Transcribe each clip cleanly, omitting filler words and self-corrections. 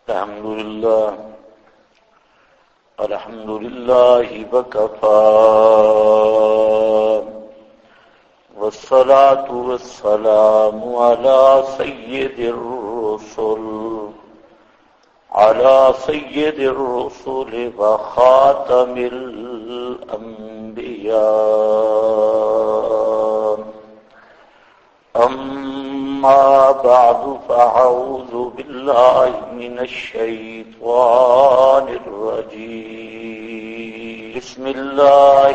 الحمد لله وكفى والصلاة والسلام على سيد الرسل وخاتم الأنبياء. أما بعد فأعوذ بالله من الشيطان الرجيم. بسم الله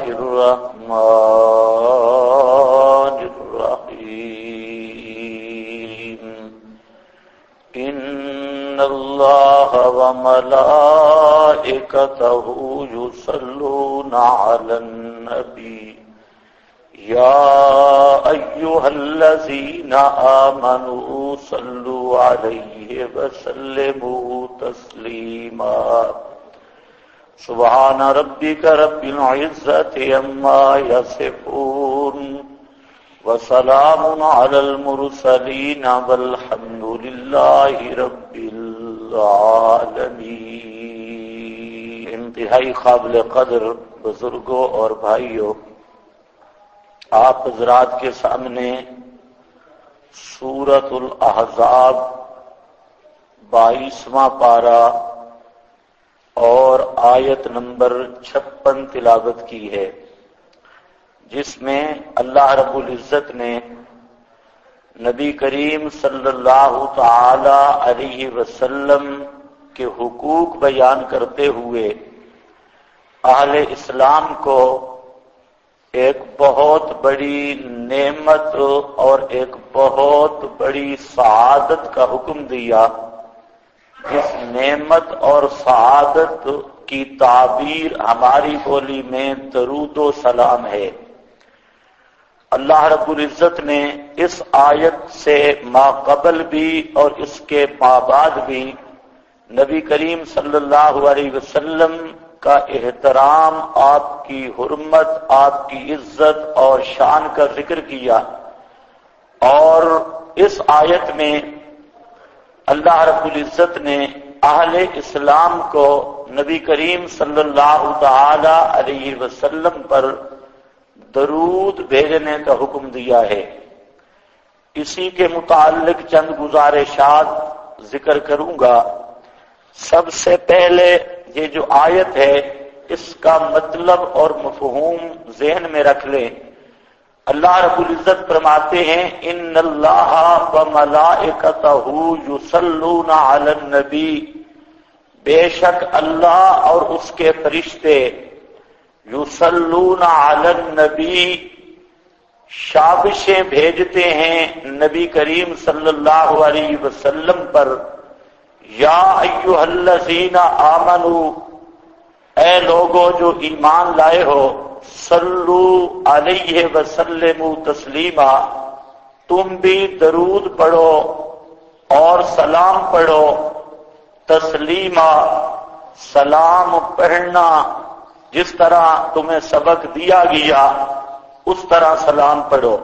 الرحمن الرحيم. إن الله وملائكته يصلون على النبي يا أيها الذين آمنوا صلوا عليه وسلموا تسليما. سبحان ربك رب العزة عما يصفون وسلام على المرسلين والحمد لله رب العالمين. انتہائی قابل قدر بزرگوں اور بھائیوں، آپ حضرات کے سامنے سورۃ الاحزاب 22واں پارہ اور آیت نمبر 56 تلاوت کی ہے، جس میں اللہ رب العزت نے نبی کریم صلی اللہ تعالی علیہ وسلم کے حقوق بیان کرتے ہوئے اہل اسلام کو ایک بہت بڑی نعمت اور ایک بہت بڑی سعادت کا حکم دیا، جس نعمت اور سعادت کی تعبیر ہماری بولی میں درود و سلام ہے۔ اللہ رب العزت نے اس آیت سے ما قبل بھی اور اس کے ما بعد بھی نبی کریم صلی اللہ علیہ وسلم کا احترام، آپ کی حرمت، آپ کی عزت اور شان کا ذکر کیا، اور اس آیت میں اللہ رب العزت نے اہل اسلام کو نبی کریم صلی اللہ تعالی علیہ وسلم پر درود بھیجنے کا حکم دیا ہے۔ اسی کے متعلق چند گزارشات ذکر کروں گا۔ سب سے پہلے یہ جو آیت ہے اس کا مطلب اور مفہوم ذہن میں رکھ لیں۔ اللہ رب العزت فرماتے ہیں ان اللہ وملائکتہ یصلون علی النبی، بے شک اللہ اور اس کے فرشتے یصلون علی النبی شابشیں بھیجتے ہیں نبی کریم صلی اللہ علیہ وسلم پر۔ یا ایھا الذین آمنوا، اے لوگوں جو ایمان لائے ہو، صلو علیہ وسلموا تسلیما، تم بھی درود پڑھو اور سلام پڑھو۔ تسلیما، سلام پڑھنا، جس طرح تمہیں سبق دیا گیا اس طرح سلام پڑھو۔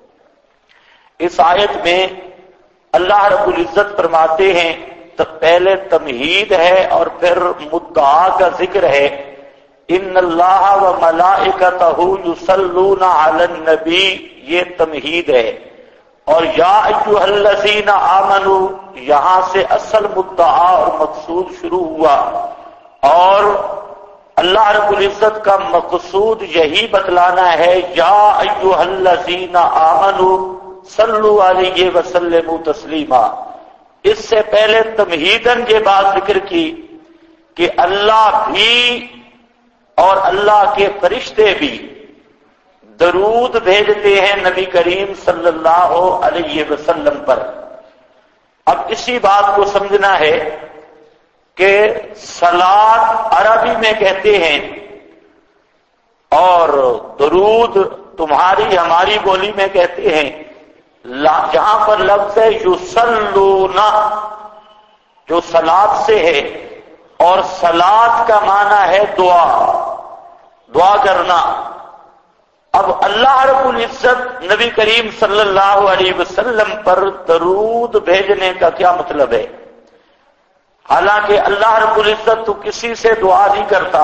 اس آیت میں اللہ رب العزت فرماتے ہیں، تو پہلے تمہید ہے اور پھر مدعا کا ذکر ہے۔ ان اللہ وملائکتہ یصلون علی النبی، یہ تمہید ہے، اور یا ایھا الذین آمنوا، یہاں سے اصل مدعا اور مقصود شروع ہوا، اور اللہ رب العزت کا مقصود یہی بتلانا ہے، یا ایھا الذین آمنوا صلوا علیہ وسلموا تسلیما۔ اس سے پہلے تمہیداً یہ بات ذکر کی کہ اللہ بھی اور اللہ کے فرشتے بھی درود بھیجتے ہیں نبی کریم صلی اللہ علیہ وسلم پر۔ اب اسی بات کو سمجھنا ہے کہ صلاۃ عربی میں کہتے ہیں، اور درود تمہاری ہماری بولی میں کہتے ہیں۔ جہاں پر لفظ ہے یصلون، جو صلاۃ سے ہے، اور صلاۃ کا معنی ہے دعا کرنا۔ اب اللہ رب العزت نبی کریم صلی اللہ علیہ وسلم پر درود بھیجنے کا کیا مطلب ہے؟ حالانکہ اللہ رب العزت تو کسی سے دعا نہیں کرتا،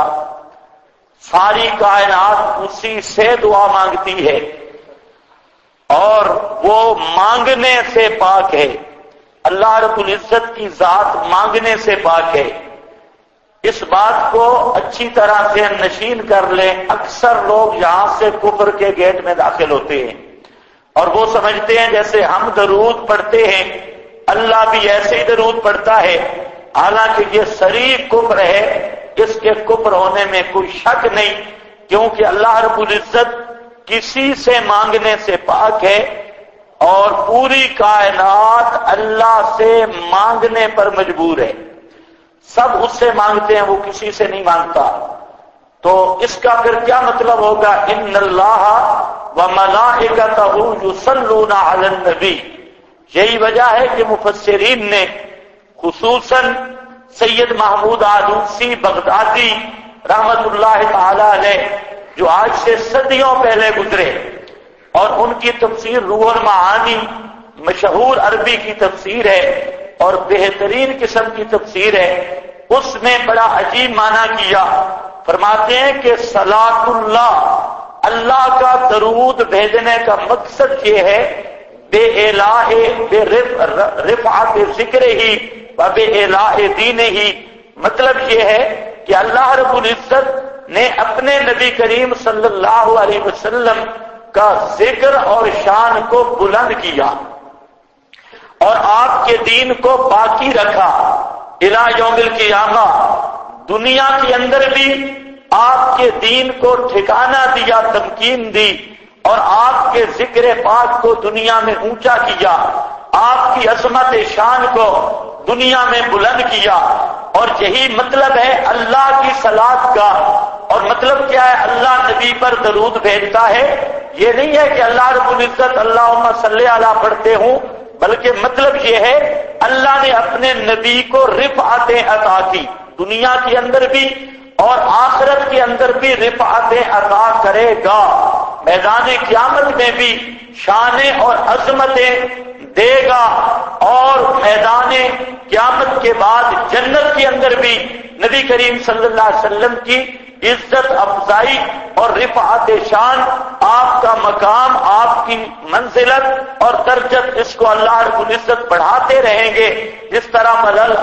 ساری کائنات اسی سے دعا مانگتی ہے اور وہ مانگنے سے پاک ہے۔ اللہ رب العزت کی ذات مانگنے سے پاک ہے۔ اس بات کو اچھی طرح سے نشین کر لیں۔ اکثر لوگ یہاں سے کفر کے گیٹ میں داخل ہوتے ہیں اور وہ سمجھتے ہیں جیسے ہم درود پڑھتے ہیں اللہ بھی ایسے ہی درود پڑھتا ہے، حالانکہ یہ صریح کفر ہے۔ اس کے کفر ہونے میں کوئی شک نہیں، کیونکہ اللہ رب العزت کسی سے مانگنے سے پاک ہے اور پوری کائنات اللہ سے مانگنے پر مجبور ہے۔ سب اس سے مانگتے ہیں، وہ کسی سے نہیں مانگتا۔ تو اس کا پھر کیا مطلب ہوگا؟ ان اللہ وملائکتہ یصلون علی النبی۔ یہی وجہ ہے کہ مفسرین نے خصوصاً سید محمود آلوسی بغدادی رحمت اللہ تعالی علیہ جو آج سے صدیوں پہلے گزرے، اور ان کی تفسیر روح المعانی مشہور عربی کی تفسیر ہے اور بہترین قسم کی تفسیر ہے، اس میں بڑا عجیب معنی کیا۔ فرماتے ہیں کہ صلاۃ اللہ، اللہ کا درود بھیجنے کا مقصد یہ ہے بے الہ بے رفعت ذکر ہی و بے الہ دین ہی۔ مطلب یہ ہے کہ اللہ رب العزت نے اپنے نبی کریم صلی اللہ علیہ وسلم کا ذکر اور شان کو بلند کیا اور آپ کے دین کو باقی رکھا الی یوم القیامہ۔ دنیا کے اندر بھی آپ کے دین کو ٹھکانہ دیا، تمکین دی اور آپ کے ذکر پاک کو دنیا میں اونچا کیا، آپ کی عظمت شان کو دنیا میں بلند کیا۔ اور یہی مطلب ہے اللہ کی صلاۃ کا۔ اور مطلب کیا ہے؟ اللہ نبی پر درود بھیجتا ہے۔ یہ نہیں ہے کہ اللہ رب العزت اللہم صلی علی پڑھتے ہوں، بلکہ مطلب یہ ہے اللہ نے اپنے نبی کو رفعتیں عطا کی، دنیا کے اندر بھی اور آخرت کے اندر بھی رفعتیں عطا کرے گا۔ میدان قیامت میں بھی شانیں اور عظمتیں دے گا، اور میدان قیامت کے بعد جنت کے اندر بھی نبی کریم صلی اللہ علیہ وسلم کی عزت افزائی اور رفعت شان، آپ کا مقام، آپ کی منزلت اور درجت، اس کو اللہ رب العزت بڑھاتے رہیں گے۔ جس طرح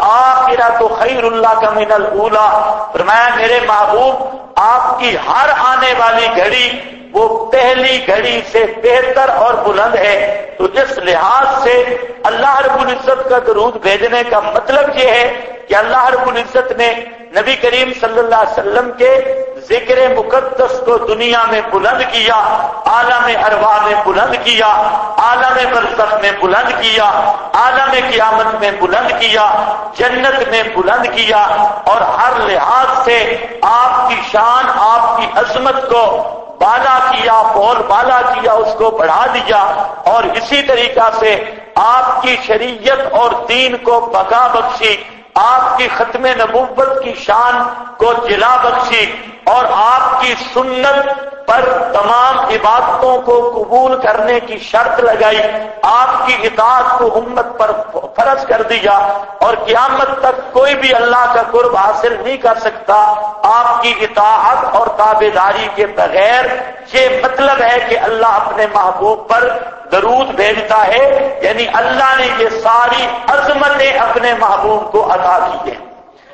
الآخرۃ خیر لک من الاولی، فرمایا میرے محبوب آپ کی ہر آنے والی گھڑی وہ پہلی گھڑی سے بہتر اور بلند ہے۔ تو اس لحاظ سے اللہ رب العزت کا درود بھیجنے کا مطلب یہ ہے کہ اللہ رب العزت نے نبی کریم صلی اللہ علیہ وسلم کے ذکر مقدس کو دنیا میں بلند کیا، عالم ارواح میں بلند کیا، عالم برزخ میں بلند کیا، عالم قیامت میں بلند کیا، جنت میں بلند کیا، اور ہر لحاظ سے آپ کی شان، آپ کی عظمت کو بالا کیا، بول بالا کیا، اس کو بڑھا دیا، اور اسی طریقہ سے آپ کی شریعت اور دین کو بقا بخشی، آپ کی ختم نبوت کی شان کو جلا بخشی، اور آپ کی سنت پر تمام عبادتوں کو قبول کرنے کی شرط لگائی، آپ کی اطاعت کو امت پر فرض کر دیا، اور قیامت تک کوئی بھی اللہ کا قرب حاصل نہیں کر سکتا آپ کی اطاعت اور تابعداری کے بغیر۔ یہ مطلب ہے کہ اللہ اپنے محبوب پر درود بھیجتا ہے، یعنی اللہ نے یہ ساری عظمتیں اپنے محبوب کو عطا کی ہیں۔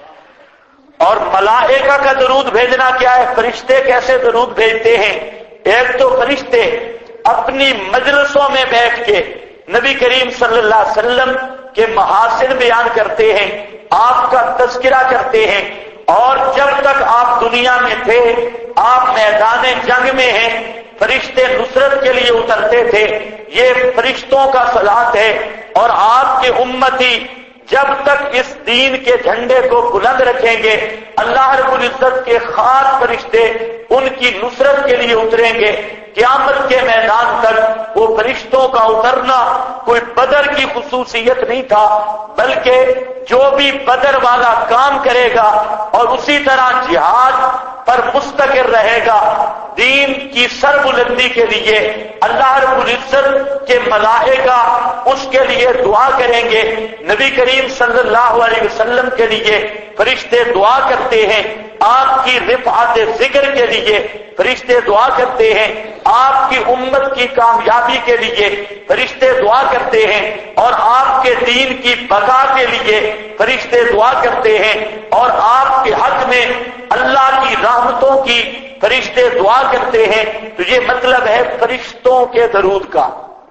اور ملائکہ کا درود بھیجنا کیا ہے؟ فرشتے کیسے درود بھیجتے ہیں؟ ایک تو فرشتے اپنی مجلسوں میں بیٹھ کے نبی کریم صلی اللہ علیہ وسلم کے محاسن بیان کرتے ہیں، آپ کا تذکرہ کرتے ہیں، اور جب تک آپ دنیا میں تھے، آپ میدان جنگ میں ہیں، فرشتے نصرت کے لیے اترتے تھے، یہ فرشتوں کا صلات ہے۔ اور آپ کے امتی جب تک اس دین کے جھنڈے کو بلند رکھیں گے، اللہ رب العزت کے خاص فرشتے ان کی نصرت کے لیے اتریں گے۔ قیامت کے میدان تک وہ فرشتوں کا اترنا کوئی بدر کی خصوصیت نہیں تھا، بلکہ جو بھی بدر والا کام کرے گا اور اسی طرح جہاد پر مستقر رہے گا، دین کی سربلندی کے لیے اللہ رب العزت کے ملائکہ اس کے لیے دعا کریں گے، نبی کریم صلی اللہ علیہ وسلم کے لیے فرشتے دعا کرتے ہیں، آپ کی رفعت ذکر کے لیے فرشتے دعا کرتے ہیں، آپ کی امت کی کامیابی کے لیے فرشتے دعا کرتے ہیں، اور آپ کے دین کی بقا کے لیے فرشتے دعا کرتے ہیں، اور آپ کے حق میں اللہ کی رحمتوں کی فرشتے دعا کرتے ہیں۔ تو یہ مطلب ہے فرشتوں کے درود کا۔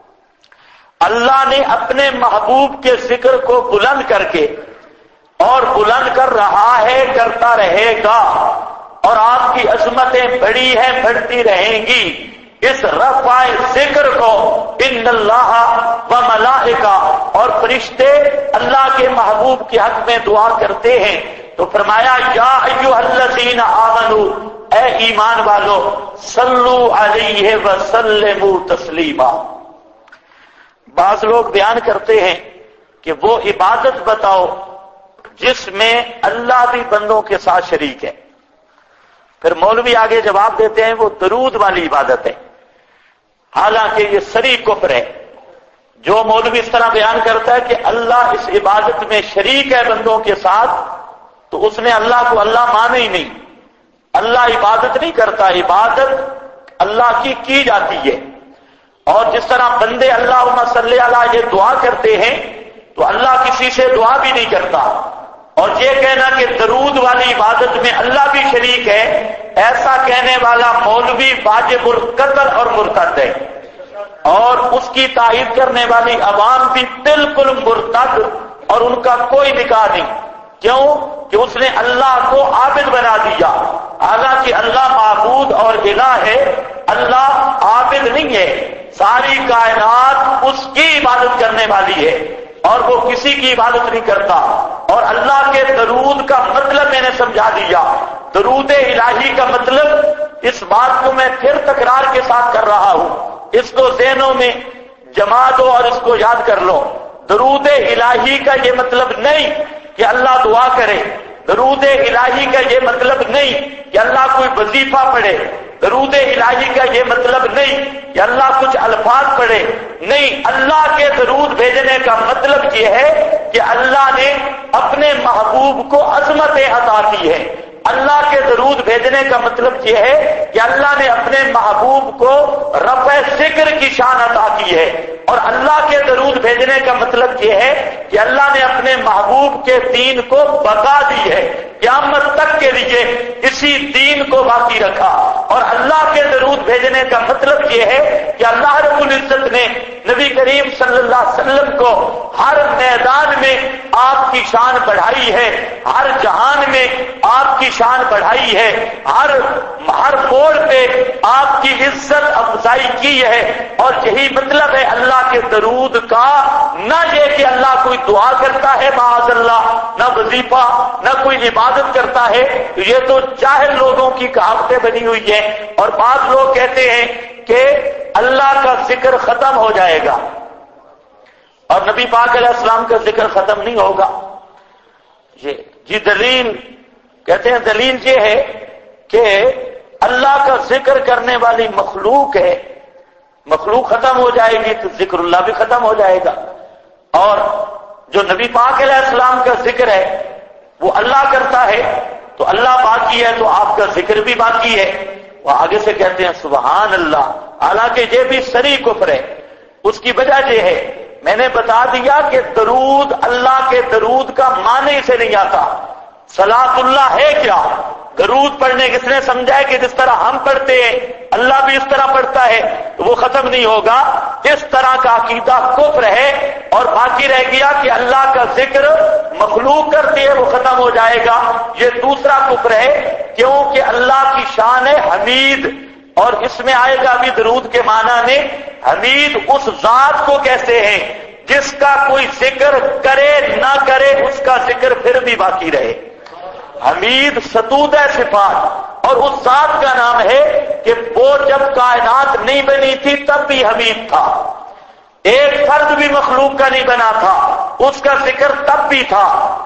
اللہ نے اپنے محبوب کے ذکر کو بلند کر کے اور بلند کر رہا ہے، کرتا رہے گا، اور آپ کی عظمتیں بڑی ہیں، بڑھتی رہیں گی۔ اس رفع ذکر کو ان اللہ و ملائکہ اور فرشتے اللہ کے محبوب کے حق میں دعا کرتے ہیں۔ تو فرمایا یا ایھا الذین آمنو، اے ایمان والو، صلو علیہ وسلموا تسلیما۔ بعض لوگ بیان کرتے ہیں کہ وہ عبادت بتاؤ جس میں اللہ بھی بندوں کے ساتھ شریک ہے۔ پھر مولوی آگے جواب دیتے ہیں وہ درود والی عبادت ہے، حالانکہ یہ سری کفر ہے۔ جو مولوی اس طرح بیان کرتا ہے کہ اللہ اس عبادت میں شریک ہے بندوں کے ساتھ، تو اس نے اللہ کو اللہ مانا ہی نہیں۔ اللہ عبادت نہیں کرتا، عبادت اللہ کی جاتی ہے۔ اور جس طرح بندے اللہم صلی علیہ یہ دعا کرتے ہیں، تو اللہ کسی سے دعا بھی نہیں کرتا۔ اور یہ کہنا کہ درود والی عبادت میں اللہ بھی شریک ہے، ایسا کہنے والا مولوی واجب القتل اور مرتد ہے، اور اس کی تائید کرنے والی عوام بھی بالکل مرتد، اور ان کا کوئی نکاح نہیں۔ کیوں؟ کہ اس نے اللہ کو عابد بنا دیا، حالانکہ اللہ معبود اور الہ ہے، اللہ عابد نہیں ہے۔ ساری کائنات اس کی عبادت کرنے والی ہے، اور وہ کسی کی عبادت نہیں کرتا۔ اور اللہ کے درود کا مطلب میں نے سمجھا دیا۔ درود الہی کا مطلب، اس بات کو میں پھر تکرار کے ساتھ کر رہا ہوں، اس کو ذہنوں میں جما دو اور اس کو یاد کر لو۔ درود الہی کا یہ مطلب نہیں کہ اللہ دعا کرے، درود الہی کا یہ مطلب نہیں کہ اللہ کوئی وظیفہ پڑھے، درود الہی کا یہ مطلب نہیں کہ اللہ کچھ الفاظ پڑھے، نہیں۔ اللہ کے درود بھیجنے کا مطلب یہ ہے کہ اللہ نے اپنے محبوب کو عظمتیں عطا کی ہے۔ اللہ کے درود بھیجنے کا مطلب یہ ہے کہ اللہ نے اپنے محبوب کو رفع ذکر کی شان عطا کی ہے، اور اللہ کے درود بھیجنے کا مطلب یہ ہے کہ اللہ نے اپنے محبوب کے دین کو بقا دی ہے، قیامت تک کے لیے اسی دین کو باقی رکھا۔ اور اللہ کے درود بھیجنے کا مطلب یہ ہے کہ اللہ رب العزت نے نبی کریم صلی اللہ علیہ وسلم کو ہر میدان میں آپ کی شان بڑھائی ہے، ہر جہان میں آپ کی شان بڑھائی ہے، ہر موڑ پہ آپ کی عزت افزائی کی ہے۔ اور یہی مطلب ہے اللہ کے درود کا، نہ یہ کہ اللہ کوئی دعا کرتا ہے معاذ اللہ، نہ وظیفہ، نہ کوئی عبادت کرتا ہے، تو یہ تو جاہل لوگوں کی کہاوتیں بنی ہوئی ہیں۔ اور بعض لوگ کہتے ہیں کہ اللہ کا ذکر ختم ہو جائے گا اور نبی پاک علیہ السلام کا ذکر ختم نہیں ہوگا۔ یہ دلیل کہتے ہیں، دلیل یہ ہے کہ اللہ کا ذکر کرنے والی مخلوق ہے، مخلوق ختم ہو جائے گی تو ذکر اللہ بھی ختم ہو جائے گا، اور جو نبی پاک علیہ السلام کا ذکر ہے وہ اللہ کرتا ہے، تو اللہ باقی ہے تو آپ کا ذکر بھی باقی ہے۔ وہ آگے سے کہتے ہیں سبحان اللہ، حالانکہ یہ بھی سری کفر ہے۔ اس کی وجہ یہ ہے، میں نے بتا دیا کہ درود اللہ کے درود کا معنی سے نہیں آتا۔ صلاۃ اللہ ہے کیا؟ درود پڑھنے کس نے سمجھا ہے کہ جس طرح ہم پڑھتے ہیں اللہ بھی اس طرح پڑھتا ہے، تو وہ ختم نہیں ہوگا۔ اس طرح کا عقیدہ کفر ہے، اور باقی رہ گیا کہ اللہ کا ذکر مخلوق کرتی ہے وہ ختم ہو جائے گا، یہ دوسرا کفر ہے، کیونکہ اللہ کی شان ہے حمید، اور اس میں آئے گا ابھی درود کے معنی میں، حمید اس ذات کو کہتے ہیں جس کا کوئی ذکر کرے نہ کرے اس کا ذکر پھر بھی باقی رہے۔ حمید ستود صفات، اور اس ذات کا نام ہے کہ وہ جب کائنات نہیں بنی تھی تب بھی حمید تھا، ایک فرد بھی مخلوق کا نہیں بنا تھا، اس کا ذکر تب بھی تھا،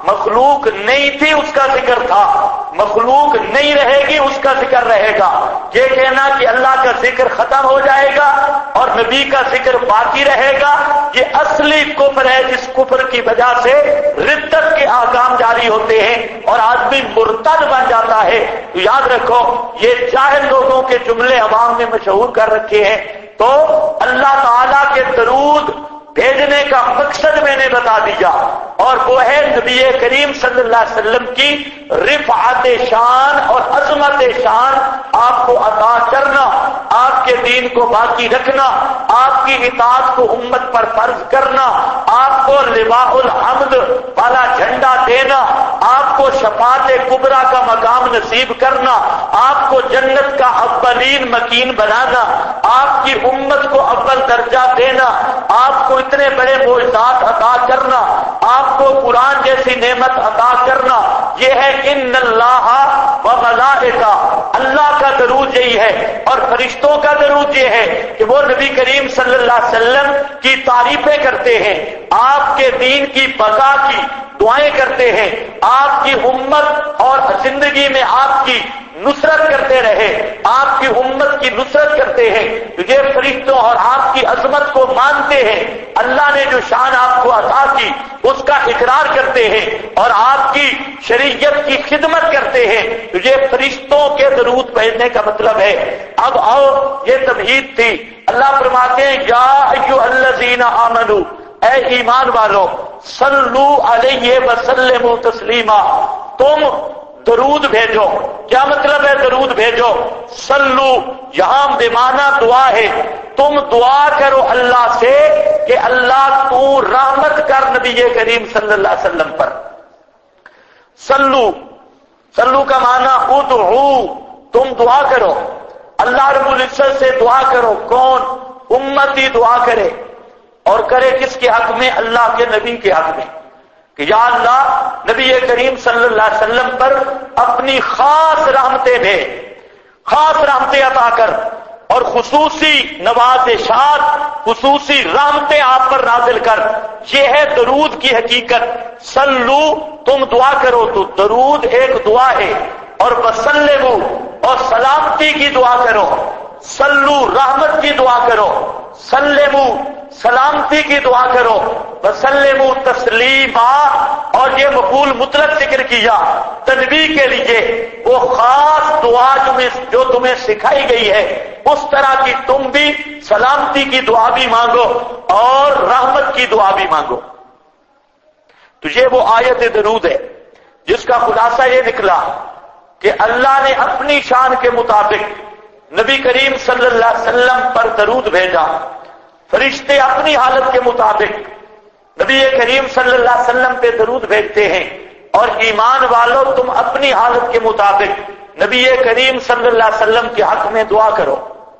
مخلوق نہیں تھی اس کا ذکر تھا، مخلوق نہیں رہے گی اس کا ذکر رہے گا۔ یہ کہنا کہ اللہ کا ذکر ختم ہو جائے گا اور نبی کا ذکر باقی رہے گا، یہ اصلی کفر ہے، جس کفر کی وجہ سے ردت کے احکام جاری ہوتے ہیں اور آدمی مرتد بن جاتا ہے۔ تو یاد رکھو، یہ جاہل لوگوں کے جملے عوام نے مشہور کر رکھے ہیں۔ تو اللہ تعالیٰ کے درود بھیجنے کا مقصد میں نے بتا دیا، اور وہ ہے نبی کریم صلی اللہ علیہ وسلم کی رفعت شان اور عظمت شان آپ کو عطا کرنا، آپ کے دین کو باقی رکھنا، آپ کی اطاعت کو امت پر فرض کرنا، آپ کو لواء الحمد والا جھنڈا دینا، آپ کو شفاعت کبریٰ کا مقام نصیب کرنا، آپ کو جنت کا اولین مکین بنانا، آپ کی امت کو اول درجہ دینا، آپ کو اتنے بڑے معجزات عطا کرنا، آپ کو قرآن جیسی نعمت عطا کرنا، یہ ہے ان اللہ و ملائکہ، اللہ کا درود یہی ہے، اور فرشتوں کا درود یہ ہے کہ وہ نبی کریم صلی اللہ علیہ وسلم کی تعریفیں کرتے ہیں، آپ کے دین کی بقا کی دعائیں کرتے ہیں، آپ کی امت اور زندگی میں آپ کی نصرت کرتے رہے، آپ کی امت کی نصرت کرتے ہیں، یہ فرشتوں اور آپ کی عظمت کو مانتے ہیں، اللہ نے جو شان آپ کو عطا کی اس کا اقرار کرتے ہیں اور آپ کی شریعت کی خدمت کرتے ہیں، تو یہ فرشتوں کے درود بھیجنے کا مطلب ہے۔ اب آؤ، یہ تمہید تھی۔ اللہ فرماتے ہیں یا ایھا الذین آمنوا، اے ایمان والو، صلو علیہ وسلموا تسلیما، تم درود بھیجو۔ کیا مطلب ہے درود بھیجو؟ صلو یہاں بمعنی دعا ہے، تم دعا کرو اللہ سے کہ اللہ تو رحمت کر نبی کریم صلی اللہ علیہ وسلم پر۔ صلو کا معنی ادعو، تم دعا کرو، اللہ رب العزت سے دعا کرو۔ کون؟ امتی دعا کرے، اور کرے کس کے حق میں؟ اللہ کے نبی کے حق میں، کہ یا اللہ نبی کریم صلی اللہ علیہ وسلم پر اپنی خاص رحمتیں بھیج، خاص رحمتیں عطا کر، اور خصوصی نوازشات، خصوصی رحمتیں آپ پر نازل کر۔ یہ ہے درود کی حقیقت۔ صلو، تم دعا کرو، تو درود ایک دعا ہے، اور وسلموا، اور سلامتی کی دعا کرو۔ صلو رحمت کی دعا کرو، سلموا سلامتی کی دعا کرو، وسلموا تسلیما، اور یہ مفعول مطلق ذکر کیا تنبیہ کے لیے، وہ خاص دعا جو تمہیں سکھائی گئی ہے اس طرح کی تم بھی سلامتی کی دعا بھی مانگو اور رحمت کی دعا بھی مانگو۔ تو یہ وہ آیت درود ہے جس کا خلاصہ یہ نکلا کہ اللہ نے اپنی شان کے مطابق نبی کریم صلی اللہ علیہ وسلم پر درود بھیجا، فرشتے اپنی حالت کے مطابق نبی کریم صلی اللہ علیہ وسلم پہ درود بھیجتے ہیں، اور ایمان والو تم اپنی حالت کے مطابق نبی کریم صلی اللہ علیہ وسلم کے حق میں دعا کرو۔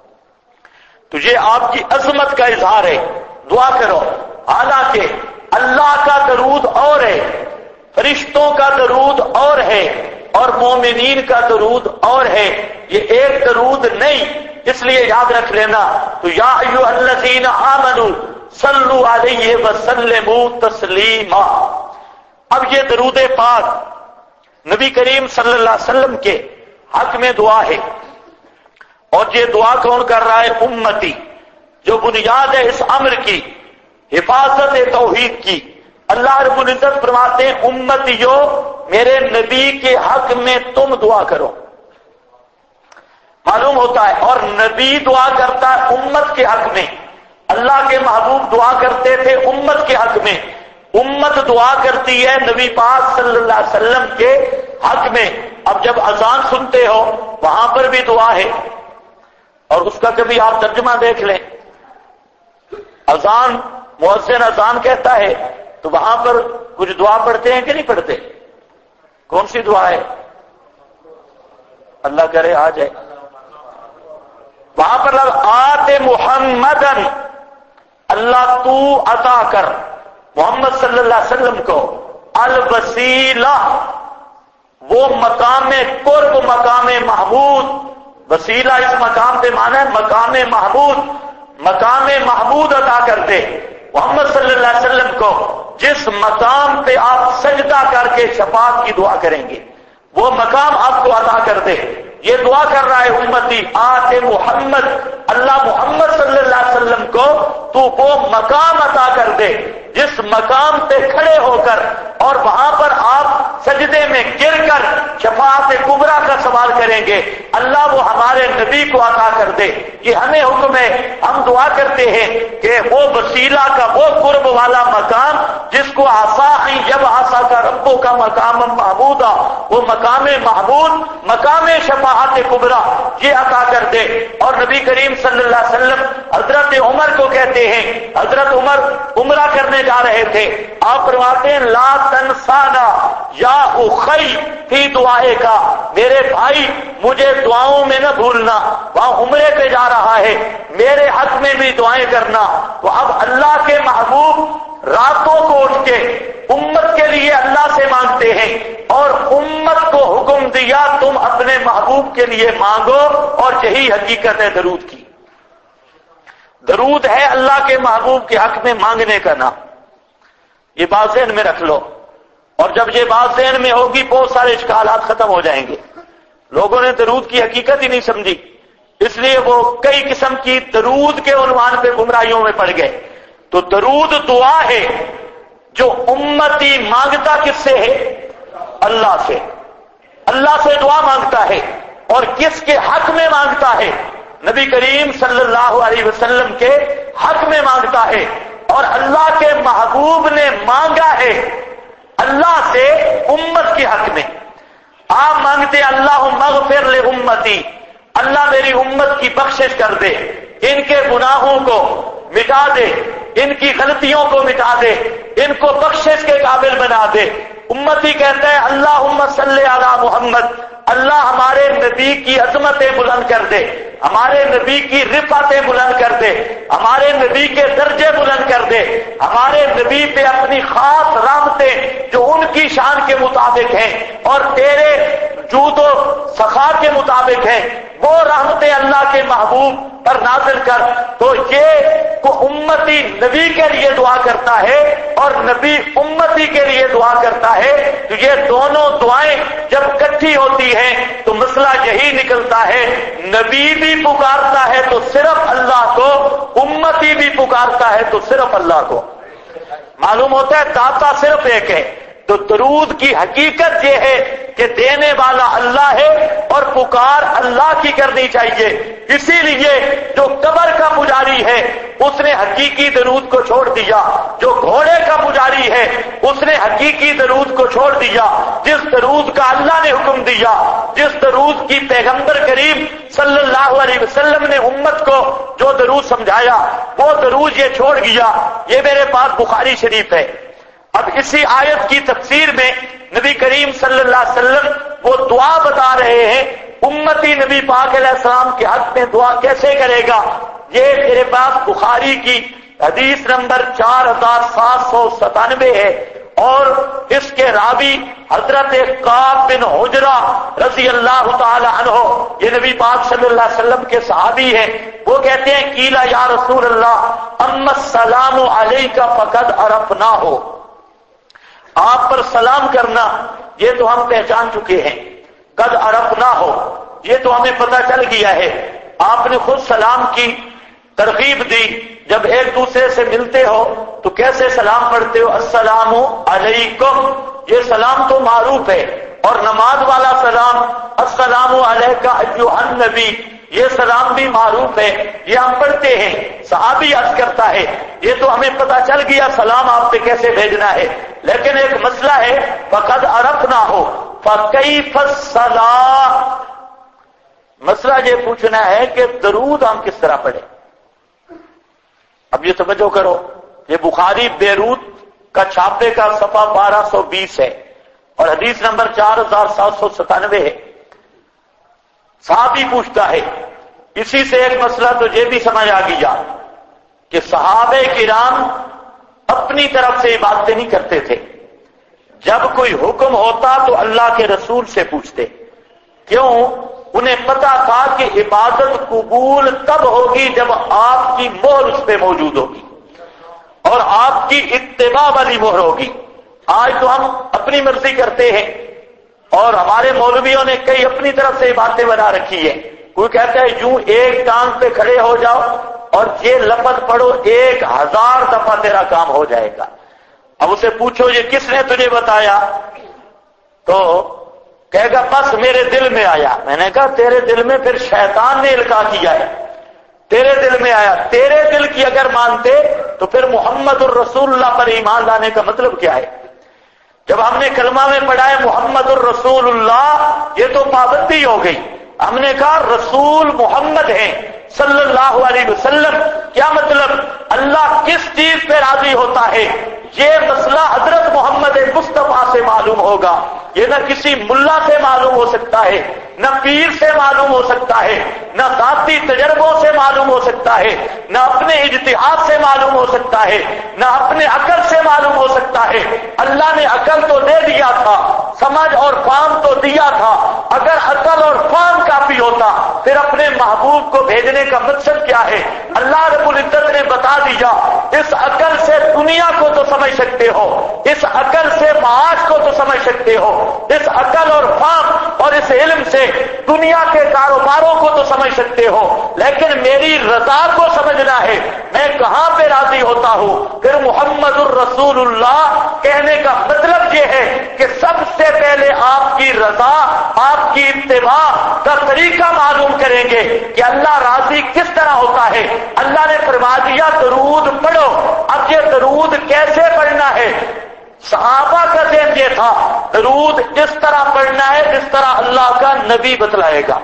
تو یہ آپ کی عظمت کا اظہار ہے، دعا کرو۔ حالانکہ اللہ کا درود اور ہے، فرشتوں کا درود اور ہے، اور مومنین کا درود اور ہے، یہ ایک درود نہیں، اس لیے یاد رکھ لینا۔ تو یا ایھا الذین آمنوا صلو علیہ وسلموا تسلیما۔ اب یہ درود پاک نبی کریم صلی اللہ علیہ وسلم کے حق میں دعا ہے، اور یہ دعا کون کر رہا ہے؟ امتی، جو بنیاد ہے اس امر کی، حفاظت توحید کی۔ اللہ رب العزت فرماتے ہیں امتیو، میرے نبی کے حق میں تم دعا کرو۔ معلوم ہوتا ہے، اور نبی دعا کرتا ہے امت کے حق میں، اللہ کے محبوب دعا کرتے تھے امت کے حق میں، امت دعا کرتی ہے نبی پاک صلی اللہ علیہ وسلم کے حق میں۔ اب جب اذان سنتے ہو وہاں پر بھی دعا ہے، اور اس کا کبھی آپ ترجمہ دیکھ لیں، اذان مؤذن اذان کہتا ہے تو وہاں پر کچھ دعا پڑھتے ہیں کہ نہیں پڑھتے؟ کون سی دعا ہے؟ اللہ کرے آ جائے۔ وہاں پر آت محمدن، اللہ تو عطا کر محمد صلی اللہ علیہ وسلم کو الوسیلہ، وہ مقام قرب، مقام محمود۔ وسیلہ اس مقام پہ مانا ہے مقام محمود، مقام محمود عطا کر دے۔ محمد صلی اللہ علیہ وسلم کو جس مقام پہ آپ سجدہ کر کے شفاعت کی دعا کریں گے وہ مقام آپ کو عطا کر دے. یہ دعا کر رہا ہے امتی آتے محمد، اللہ محمد صلی اللہ علیہ وسلم کو تو وہ مقام عطا کر دے جس مقام پہ کھڑے ہو کر اور وہاں پر آپ سجدے میں گر کر شفاعت کبریٰ کا سوال کریں گے، اللہ وہ ہمارے نبی کو عطا کر دے. یہ ہمیں حکم ہے، ہم دعا کرتے ہیں کہ وہ وسیلہ کا وہ قرب والا مقام جس کو آسا جب آسا کا ربوں کا مقام محمودہ، وہ مقام محمود، مقام شفاعت کبریٰ یہ عطا کر دے. اور نبی کریم صلی اللہ علیہ وسلم حضرت عمر کو کہتے ہیں، حضرت عمر عمرہ کرنے جا رہے تھے، آپ فرماتے ہیں لا تنسانا یا اخی فی دعائے کا، میرے بھائی مجھے دعاؤں میں نہ بھولنا، وہاں عمرے پہ جا رہا ہے، میرے حق میں بھی دعائیں کرنا. تو اب اللہ کے محبوب راتوں کو اٹھ کے امت کے لیے اللہ سے مانگتے ہیں اور امت کو حکم دیا تم اپنے محبوب کے لیے مانگو، اور یہی حقیقت ہے درود کی. درود ہے اللہ کے محبوب کے حق میں مانگنے کا نام. یہ بات ذہن میں رکھ لو، اور جب یہ بات ذہن میں ہوگی بہت سارے اشکالات ختم ہو جائیں گے. لوگوں نے درود کی حقیقت ہی نہیں سمجھی، اس لیے وہ کئی قسم کی درود کے عنوان پہ گمراہیوں میں پڑ گئے. تو درود دعا ہے جو امتی مانگتا کس سے ہے؟ اللہ سے. اللہ سے دعا مانگتا ہے اور کس کے حق میں مانگتا ہے؟ نبی کریم صلی اللہ علیہ وسلم کے حق میں مانگتا ہے. اور اللہ کے محبوب نے مانگا ہے اللہ سے امت کے حق میں. آپ مانگتے اللہم اغفر لامتی، اللہ میری امت کی بخشش کر دے، ان کے گناہوں کو مٹا دے، ان کی غلطیوں کو مٹا دے، ان کو بخشش کے قابل بنا دے. امتی کہتا ہے اللہم صلی علی محمد، اللہ ہمارے نبی کی عظمتیں بلند کر دے، ہمارے نبی کی رفعتیں بلند کر دے، ہمارے نبی کے درجے بلند کر دے، ہمارے نبی پہ اپنی خاص رحمتیں جو ان کی شان کے مطابق ہیں اور تیرے جود و سخا کے مطابق ہیں وہ رحمتیں اللہ کے محبوب پر نازل کر. تو یہ کو امتی نبی کے لیے دعا کرتا ہے اور نبی امتی کے لیے دعا کرتا ہے. تو یہ دونوں دعائیں جب اکٹھی ہوتی ہیں تو مسئلہ یہی نکلتا ہے، نبی بھی پکارتا ہے تو صرف اللہ کو، امتی بھی پکارتا ہے تو صرف اللہ کو. معلوم ہوتا ہے داتا صرف ایک ہے. تو درود کی حقیقت یہ ہے کہ دینے والا اللہ ہے اور پکار اللہ کی کرنی چاہیے. اسی لیے جو قبر کا پجاری ہے اس نے حقیقی درود کو چھوڑ دیا، جو گھوڑے کا پجاری ہے اس نے حقیقی درود کو چھوڑ دیا. جس درود کا اللہ نے حکم دیا، جس درود کی پیغمبر کریم صلی اللہ علیہ وسلم نے امت کو جو درود سمجھایا وہ درود یہ چھوڑ گیا. یہ میرے پاس بخاری شریف ہے. اب اسی آیت کی تفسیر میں نبی کریم صلی اللہ علیہ وسلم وہ دعا بتا رہے ہیں امتی نبی پاک علیہ السلام کے حق میں دعا کیسے کرے گا. یہ میرے پاس بخاری کی حدیث نمبر 4797 ہے اور اس کے راوی حضرت کعب بن عجرہ رضی اللہ تعالی عنہ، یہ نبی پاک صلی اللہ علیہ وسلم کے صحابی ہیں. وہ کہتے ہیں قیل یا رسول اللہ اما السلام علیک فقد عرفناہ، آپ پر سلام کرنا یہ تو ہم پہچان چکے ہیں، قد عرفناہ یہ تو ہمیں پتہ چل گیا ہے. آپ نے خود سلام کی ترغیب دی، جب ایک دوسرے سے ملتے ہو تو کیسے سلام پڑھتے ہو؟ السلام علیکم، یہ سلام تو معروف ہے. اور نماز والا سلام السلام علیک ایھا النبی، یہ سلام بھی معروف ہے، یہ ہم پڑھتے ہیں. صحابی عرض کرتا ہے یہ تو ہمیں پتہ چل گیا سلام آپ پہ کیسے بھیجنا ہے، لیکن ایک مسئلہ ہے فقد عرفناہ فکیف الصلاۃ. مسئلہ یہ پوچھنا ہے کہ درود ہم کس طرح پڑھیں. اب یہ توجہ کرو، یہ بخاری بیروت کا چھاپے کا صفحہ 1220 ہے اور حدیث نمبر 4797 ہے. صحابی پوچھتا ہے، اسی سے ایک مسئلہ تو یہ بھی سمجھ آ گیا کہ صحابہ کرام اپنی طرف سے عبادتیں نہیں کرتے تھے، جب کوئی حکم ہوتا تو اللہ کے رسول سے پوچھتے. کیوں؟ انہیں پتا تھا کہ عبادت قبول تب ہوگی جب آپ کی مہر اس پہ موجود ہوگی. اور آپ کی اتباع والی مہر ہوگی۔ آج تو ہم اپنی مرضی کرتے ہیں اور ہمارے مولویوں نے کئی اپنی طرف سے باتیں بنا رکھی ہے۔ کوئی کہتا ہے یوں ایک ٹانگ پہ کھڑے ہو جاؤ اور یہ لفظ پڑھو 1000 دفعہ تیرا کام ہو جائے گا۔ اب اسے پوچھو یہ کس نے تجھے بتایا؟ تو کہے گا بس میرے دل میں آیا۔ میں نے کہا تیرے دل میں پھر شیطان نے القاء کیا ہے، تیرے دل میں آیا۔ تیرے دل کی اگر مانتے تو پھر محمد الرسول اللہ پر ایمان لانے کا مطلب کیا ہے؟ جب ہم نے کلمہ میں پڑھا ہے محمد الرسول اللہ، یہ تو پابندی ہو گئی۔ ہم نے کہا رسول محمد ہیں صلی اللہ علیہ وسلم، کیا مطلب؟ اللہ کس چیز پہ راضی ہوتا ہے یہ مسئلہ حضرت محمد مصطفیٰ سے معلوم ہوگا۔ یہ نہ کسی ملا سے معلوم ہو سکتا ہے، نہ پیر سے معلوم ہو سکتا ہے، نہ ذاتی تجربوں سے معلوم ہو سکتا ہے، نہ اپنے اجتہاد سے معلوم ہو سکتا ہے، نہ اپنے عقل سے معلوم ہو سکتا ہے۔ اللہ نے عقل تو دے دیا تھا، سمجھ اور فہم تو دیا تھا۔ اگر عقل اور فہم کافی ہوتا پھر اپنے محبوب کو بھیجنے کا مقصد کیا ہے؟ اللہ رب العزت نے بتا دیا، اس عقل سے دنیا کو تو سمجھ سکتے ہو، اس عقل سے معاش کو تو سمجھ سکتے ہو، اس عقل اور فہم اور اس علم سے دنیا کے کاروباروں کو تو سمجھ سکتے ہو، لیکن میری رضا کو سمجھنا ہے، میں کہاں پہ راضی ہوتا ہوں۔ پھر محمد الرسول اللہ کہنے کا مطلب یہ ہے کہ سب سے پہلے آپ کی رضا، آپ کی اتباع کا طریقہ معلوم کریں گے کہ اللہ راضی کس طرح ہوتا ہے۔ اللہ نے فرما دیا درود پڑھو۔ اب یہ درود کیسے پڑھنا ہے؟ صحابہ کا ذہن یہ تھا درود اس طرح پڑھنا ہے جس طرح اللہ کا نبی بتلائے گا۔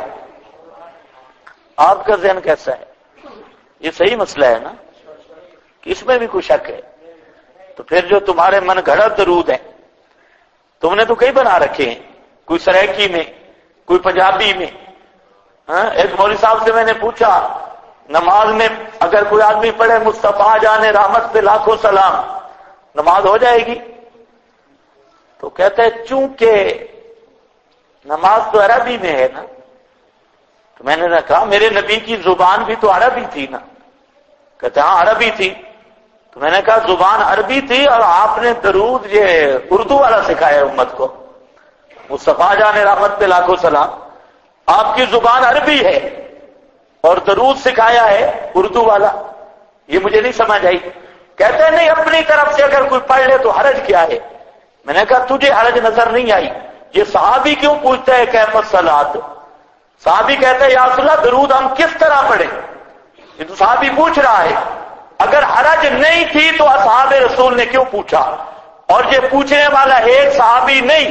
آپ کا ذہن کیسا ہے؟ یہ صحیح مسئلہ ہے نا کہ اس میں بھی کوئی شک ہے؟ تو پھر جو تمہارے من گھڑت درود ہیں تم نے تو کئی بنا رکھے ہیں، کوئی سریکی میں، کوئی پنجابی میں۔ ایک مولوی صاحب سے میں نے پوچھا نماز میں اگر کوئی آدمی پڑھے مصطفیٰ جان رحمت پہ لاکھوں سلام نماز ہو جائے گی؟ تو کہتا ہے چونکہ نماز تو عربی میں ہے نا۔ تو میں نے کہا میرے نبی کی زبان بھی تو عربی تھی نا؟ کہتے ہاں عربی تھی۔ تو میں نے کہا زبان عربی تھی اور آپ نے درود یہ اردو والا سکھایا امت کو، مصطفیٰ جان رحمت پہ لاکھوں سلام۔ آپ کی زبان عربی ہے اور درود سکھایا ہے اردو والا، یہ مجھے نہیں سمجھ آئی۔ کہتے ہیں نہیں اپنی طرف سے اگر کوئی پڑھ لے تو حرج کیا ہے؟ میں نے کہا تجھے حرج نظر نہیں آئی، یہ صحابی کیوں پوچھتا ہے کیف الصلاۃ؟ صحابی کہتا ہے یا رسول اللہ درود ہم کس طرح پڑھیں؟ یہ تو صحابی پوچھ رہا ہے۔ اگر حرج نہیں تھی تو اصحاب رسول نے کیوں پوچھا؟ اور یہ پوچھنے والا ایک صحابی نہیں،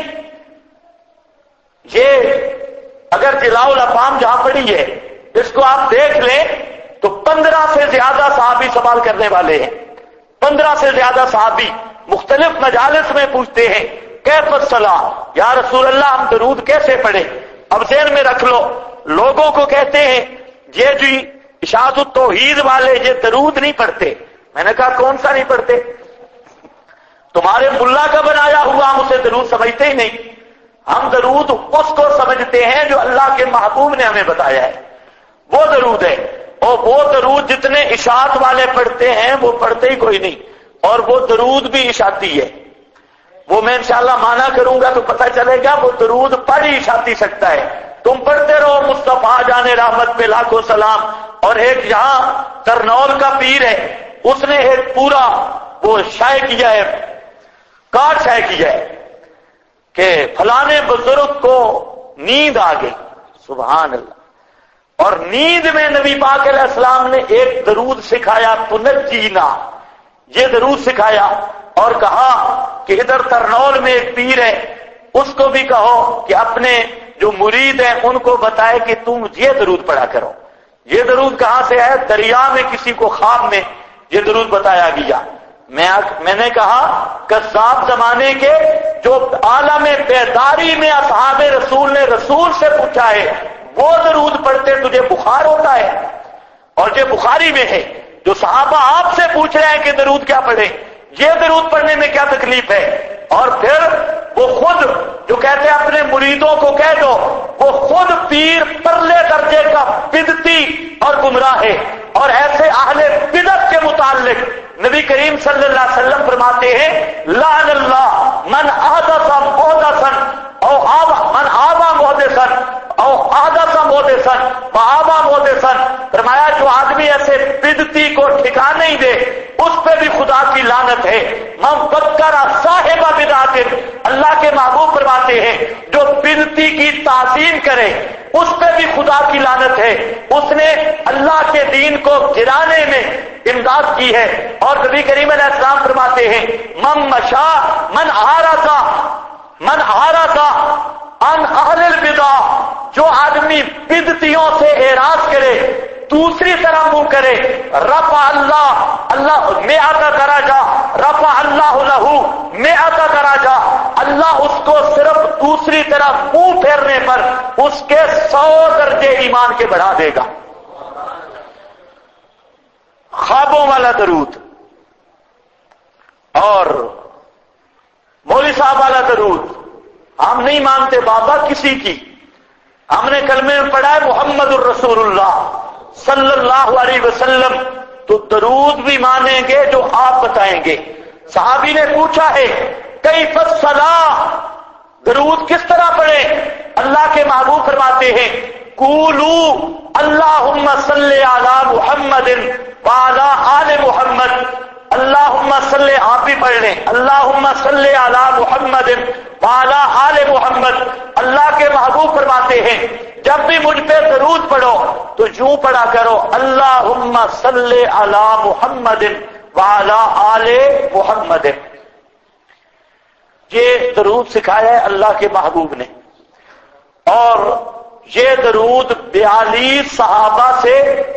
یہ اگر جلاء الافہام جہاں پڑھی ہے اس کو آپ دیکھ لیں تو 15 سے زیادہ صحابی سوال کرنے والے ہیں۔ 15 سے زیادہ صحابی مختلف مجالس میں پوچھتے ہیں کیف الصلاۃ، یا رسول اللہ ہم درود کیسے پڑھیں؟ اب ذہن میں رکھ لو، لوگوں کو کہتے ہیں یہ جو اشاعت التوحید والے یہ درود نہیں پڑھتے۔ میں نے کہا کون سا نہیں پڑھتے؟ تمہارے ملا کا بنایا ہوا ہم اسے درود سمجھتے ہی نہیں۔ ہم درود اس کو سمجھتے ہیں جو اللہ کے محبوب نے ہمیں بتایا ہے، وہ درود ہے۔ اور وہ درود جتنے اشاعت والے پڑھتے ہیں وہ پڑھتے ہی کوئی نہیں، اور وہ درود بھی اشاعتی ہے۔ وہ میں انشاءاللہ مانا کروں گا تو پتہ چلے گا وہ درود پڑھ ہی اشاعتی سکتا ہے۔ تم پڑھتے رہو مصطفیٰ جان رحمت پہ لاکھوں سلام، اور ایک یہاں کرنول کا پیر ہے اس نے ایک پورا وہ شائع کیا ہے، کارڈ شائع کیا ہے کہ فلانے بزرگ کو نیند آ گئی، سبحان اللہ، اور نیند میں نبی پاک علیہ السلام نے ایک درود سکھایا تنجینا، یہ درود سکھایا اور کہا کہ ادھر ترنول میں ایک پیر ہے اس کو بھی کہو کہ اپنے جو مرید ہیں ان کو بتائے کہ تم یہ درود پڑھا کرو۔ یہ درود کہاں سے ہے؟ دریا میں کسی کو خواب میں یہ درود بتایا گیا۔ میں نے کہا کذاب زمانے کے جو عالم بیداری میں اصحاب رسول نے رسول سے پوچھا ہے وہ درود پڑھتے تجھے بخار ہوتا ہے؟ اور یہ بخاری میں ہے، جو صحابہ آپ سے پوچھ رہے ہیں کہ درود کیا پڑھیں، یہ درود پڑھنے میں کیا تکلیف ہے؟ اور پھر وہ خود جو کہتے ہیں اپنے مریدوں کو کہہ دو، وہ خود پیر پرلے درجے کا بدعتی اور گمراہ ہے، اور ایسے اہل بدعت کے متعلق نبی نبی کریم صلی اللہ علیہ وسلم فرماتے ہیں لعن اللہ من احدث محدثا او من آبا محدثا او احدث محدثا وآبا محدثا، فرمایا جو آدمی ایسے بدعتی کو ٹھکانہ نہیں دے اس پہ بھی خدا کی لعنت ہے۔ من فکر صاحب بدعت، اللہ کے محبوب فرماتے ہیں جو بدعتی کی تعظیم کرے اس پہ بھی خدا کی لعنت ہے، اس نے اللہ کے دین کو گرانے میں امداد کی ہے۔ اور نبی کریم علیہ السلام فرماتے ہیں من مشا من اعرض عن اہل البدع، جو آدمی بدعتیوں سے اعراض کرے دوسری طرح منہ کرے، رفع اللہ مئۃ درجہ، رفع اللہ لہ مئۃ درجہ، اللہ اس کو صرف دوسری طرف منہ پھیرنے پر اس کے 100 درجے ایمان کے بڑھا دے گا۔ خوابوں والا درود اور مولوی صاحب والا درود ہم نہیں مانتے بابا کسی کی، ہم نے کلمے میں پڑھا ہے محمد الرسول اللہ صلی اللہ علیہ وسلم، تو درود بھی مانیں گے جو آپ بتائیں گے۔ صحابی نے پوچھا ہے کیف الصلاۃ، درود کس طرح پڑھیں؟ اللہ کے محبوب فرماتے ہیں قولوا اللہم صلی علی محمد وعلی آل محمد، اللہم صلی، آپ بھی پڑھ لیں اللہم صلی علی محمد وعلی آل محمد۔ اللہ کے محبوب فرماتے ہیں جب بھی مجھ پہ درود پڑھو تو یوں پڑھا کرو اللہم صلی علی محمد وعلی آل محمد۔ یہ درود سکھایا ہے اللہ کے محبوب نے، اور یہ درود 42 صحابہ سے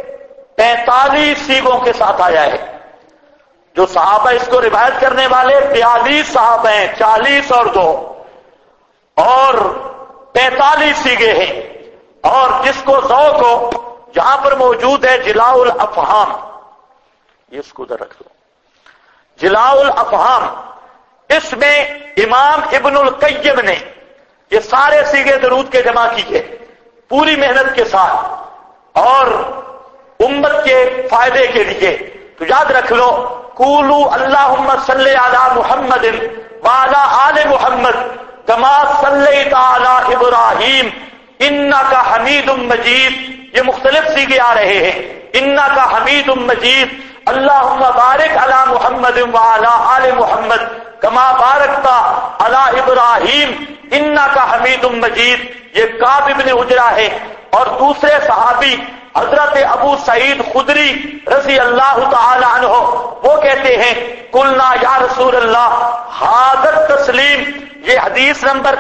45 سیغوں کے ساتھ آیا ہے۔ جو صحابہ اس کو روایت کرنے والے 42 صحابہ ہیں، 40 اور 2 اور 45 سیغے ہیں۔ اور جس کو ذوق ہو جہاں پر موجود ہے جلاء الافہام، یہ اس کو ادھر رکھ دو، جلاء الافہام، اس میں امام ابن القیم نے یہ سارے سیغے درود کے جمع کیے پوری محنت کے ساتھ اور امت کے فائدے کے لیے۔ تو یاد رکھ لو قولوا اللہم صلی علی محمد وعلی آل محمد کما صلیت علی ابراہیم انک حمید مجید، یہ مختلف سیغے آ رہے ہیں، انک حمید مجید، اللہم بارک علی محمد وعلی آل محمد کما بارکت علی ابراہیم انک حمید مجید، یہ کعب ابن عجرہ ہے۔ اور دوسرے صحابی حضرت ابو سعید خدری رضی اللہ تعالی عنہ وہ کہتے ہیں قلنا یا رسول اللہ ھذا التسلیم، یہ حدیث نمبر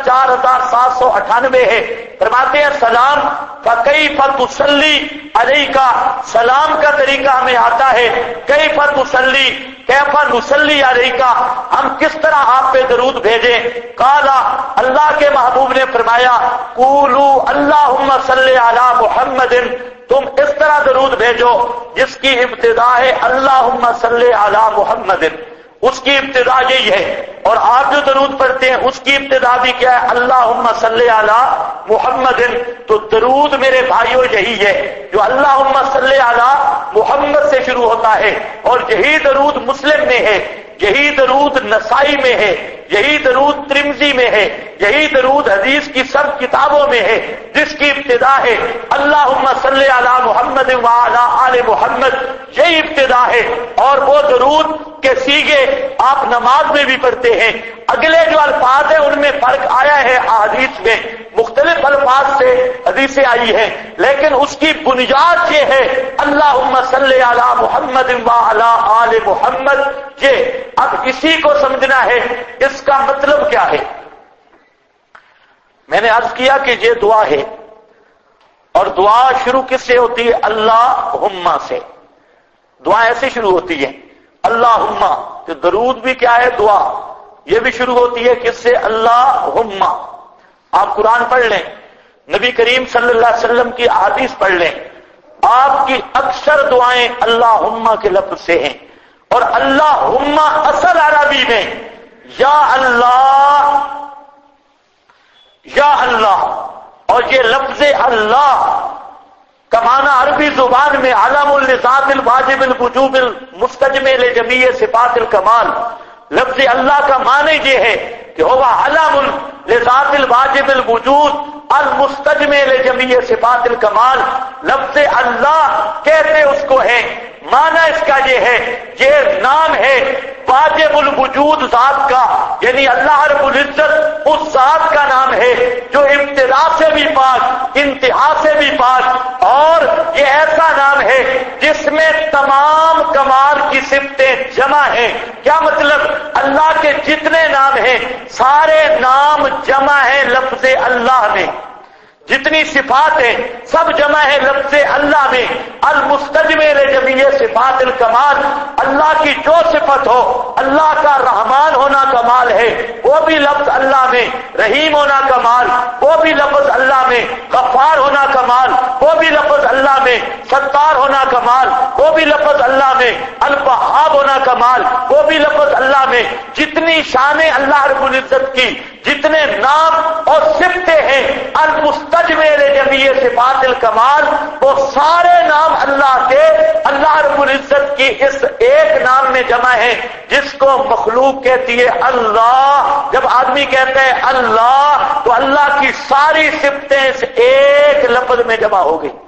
4798 ہے۔ فرماتے ہیں سلام فکیف تصلی علیک، سلام کا طریقہ ہمیں آتا ہے، کیف تصلی کیف نصلی علیک، ہم کس طرح آپ پہ درود بھیجیں؟ قالا، اللہ کے محبوب نے فرمایا قولوا اللہم صلی علی محمد، تم اس طرح درود بھیجو جس کی ابتدا ہے اللہم صلی علی محمد، اس کی ابتدا یہی ہے۔ اور آپ جو درود پڑھتے ہیں اس کی ابتدا بھی کیا ہے؟ اللہم صلی علی محمد۔ تو درود میرے بھائیوں یہی ہے جو اللہم صلی علی محمد سے شروع ہوتا ہے، اور یہی درود مسلم میں ہے، یہی درود نسائی میں ہے، یہی درود ترمذی میں ہے، یہی درود حدیث کی سب کتابوں میں ہے، جس کی ابتدا ہے اللہم صلی علی محمد وعلی آل محمد، یہی ابتدا ہے۔ اور وہ درود کے سیغے آپ نماز میں بھی پڑھتے ہیں۔ اگلے جو الفاظ ہیں ان میں فرق آیا ہے، احادیث میں مختلف الفاظ سے حدیثیں آئی ہیں، لیکن اس کی بنیاد یہ ہے اللہم صلی علی محمد وعلی آل محمد۔ یہ اب اسی کو سمجھنا ہے اس کا مطلب کیا ہے۔ میں نے عرض کیا کہ یہ دعا ہے، اور دعا شروع کس سے ہوتی ہے؟ اللہم سے۔ دعا ایسے شروع ہوتی ہے اللہم، تو درود بھی کیا ہے؟ دعا، یہ بھی شروع ہوتی ہے کس سے؟ اللہم۔ آپ قرآن پڑھ لیں، نبی کریم صلی اللہ علیہ وسلم کی احادیث پڑھ لیں، آپ کی اکثر دعائیں اللہم کے لفظ سے ہیں۔ اور اللہم اصل عربی میں یا اللہ، یا اللہ، اور یہ لفظ اللہ کا کا معنی عربی زبان میں علم لذات الواجب الوجوب المستجمع لجمیع صفات الکمال. لفظ اللہ کا معنی یہ ہے کہ هو علم لذات الواجب الوجود المستجمع لجمیع صفات الکمال. لفظ اللہ کہتے اس کو ہے، معنی اس کا یہ ہے، یہ نام ہے واجب الوجود ذات کا، یعنی اللہ رب العزت اس ذات کا نام ہے جو ابتدا سے بھی پاک، انتہا سے بھی پاک، اور یہ ایسا نام ہے جس میں تمام کمال کی صفتیں جمع ہیں. کیا مطلب؟ اللہ کے جتنے نام ہیں سارے نام جمع ہیں لفظ اللہ میں، جتنی صفات ہیں سب جمع ہے لفظ اللہ میں. المستجمع لجمیع صفات الکمال، اللہ کی جو صفت ہو، اللہ کا رحمان ہونا کمال ہے وہ بھی لفظ اللہ میں، رحیم ہونا کمال وہ بھی لفظ اللہ میں، غفار ہونا کمال وہ بھی لفظ اللہ میں، ستار ہونا کمال وہ بھی لفظ اللہ میں، الوہاب ہونا کمال وہ بھی لفظ اللہ میں. جتنی شانیں اللہ رب العزت کی، جتنے نام اور صفتیں ہیں المستجمع لجمیع صفات الکمال، وہ سارے نام اللہ کے اللہ رب العزت کی اس ایک نام میں جمع ہیں جس کو مخلوق کہتی ہے اللہ. جب آدمی کہتا ہے اللہ تو اللہ کی ساری صفتیں اس ایک لفظ میں جمع ہو گئی.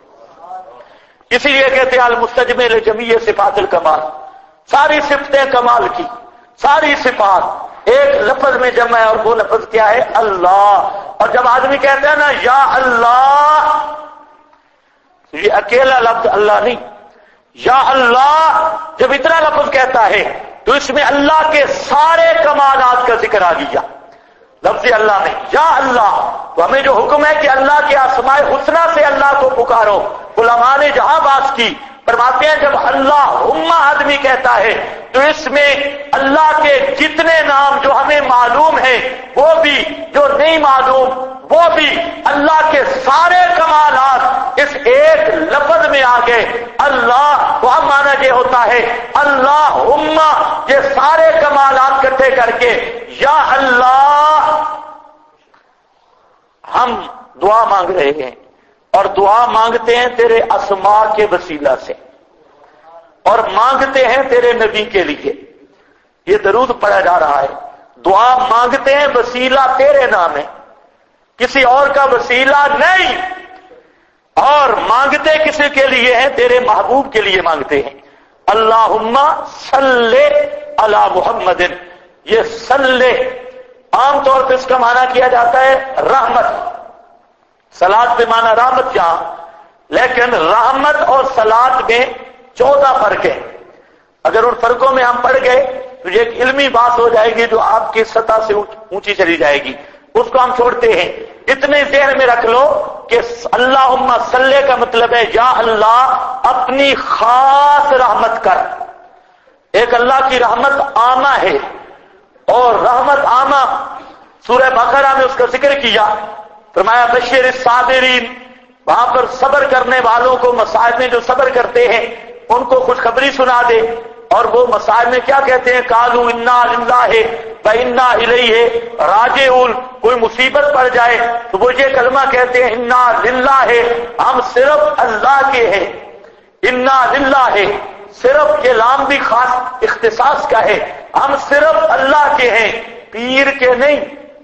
اسی لیے کہتے ہیں المستجمع لجمیع صفات الکمال، ساری صفتیں کمال کی، ساری صفات ایک لفظ میں جمع ہے، اور وہ لفظ کیا ہے؟ اللہ. اور جب آدمی کہتا ہے نا یا اللہ، یہ اکیلا لفظ اللہ نہیں، یا اللہ جب اتنا لفظ کہتا ہے تو اس میں اللہ کے سارے کمالات کا ذکر آ گیا لفظ اللہ میں. یا اللہ تو ہمیں جو حکم ہے کہ اللہ کے اسماء الحسنی سے اللہ کو پکارو. علماء نے جہاں بات کی فرماتے ہیں جب اللہم آدمی کہتا ہے تو اس میں اللہ کے جتنے نام جو ہمیں معلوم ہیں وہ بھی، جو نہیں معلوم وہ بھی، اللہ کے سارے کمالات اس ایک لفظ میں آ گئے. اللہ وہ ہم معنی یہ ہوتا ہے اللہم، یہ سارے کمالات اکٹھے کر کے یا اللہ ہم دعا مانگ رہے ہیں، اور دعا مانگتے ہیں تیرے اسماء کے وسیلہ سے، اور مانگتے ہیں تیرے نبی کے لیے. یہ درود پڑھا جا رہا ہے. دعا مانگتے ہیں، وسیلہ تیرے نام ہے، کسی اور کا وسیلہ نہیں، اور مانگتے کسی کے لیے ہیں؟ تیرے محبوب کے لیے مانگتے ہیں. اللہم صلی علی محمد. یہ صلی عام طور پہ اس کا معنی کیا جاتا ہے رحمت، صلاۃ پہ معنی رحمت یہاں، لیکن رحمت اور صلاۃ میں 14 فرق ہیں. اگر ان فرقوں میں ہم پڑھ گئے تو یہ ایک علمی بات ہو جائے گی جو آپ کی سطح سے اونچی چلی جائے گی، اس کو ہم چھوڑتے ہیں. اتنے ذہن میں رکھ لو کہ اللہم صلی کا مطلب ہے یا اللہ اپنی خاص رحمت کر. ایک اللہ کی رحمت عامہ ہے، اور رحمت عامہ سورہ بقرہ میں اس کا ذکر کیا، فرمایا بشیر الصابرین، وہاں پر صبر کرنے والوں کو، مصائب میں جو صبر کرتے ہیں ان کو خوشخبری سنا دے. اور وہ مصائب میں کیا کہتے ہیں؟ قالوا انا للہ و انا الیہ راجعون. کوئی مصیبت پڑ جائے تو وہ یہ کلمہ کہتے ہیں انا للہ، ہم صرف اللہ کے ہیں. انا للہ، صرف یہ لام بھی خاص اختصاص کا ہے، ہم صرف اللہ کے ہیں، پیر کے نہیں.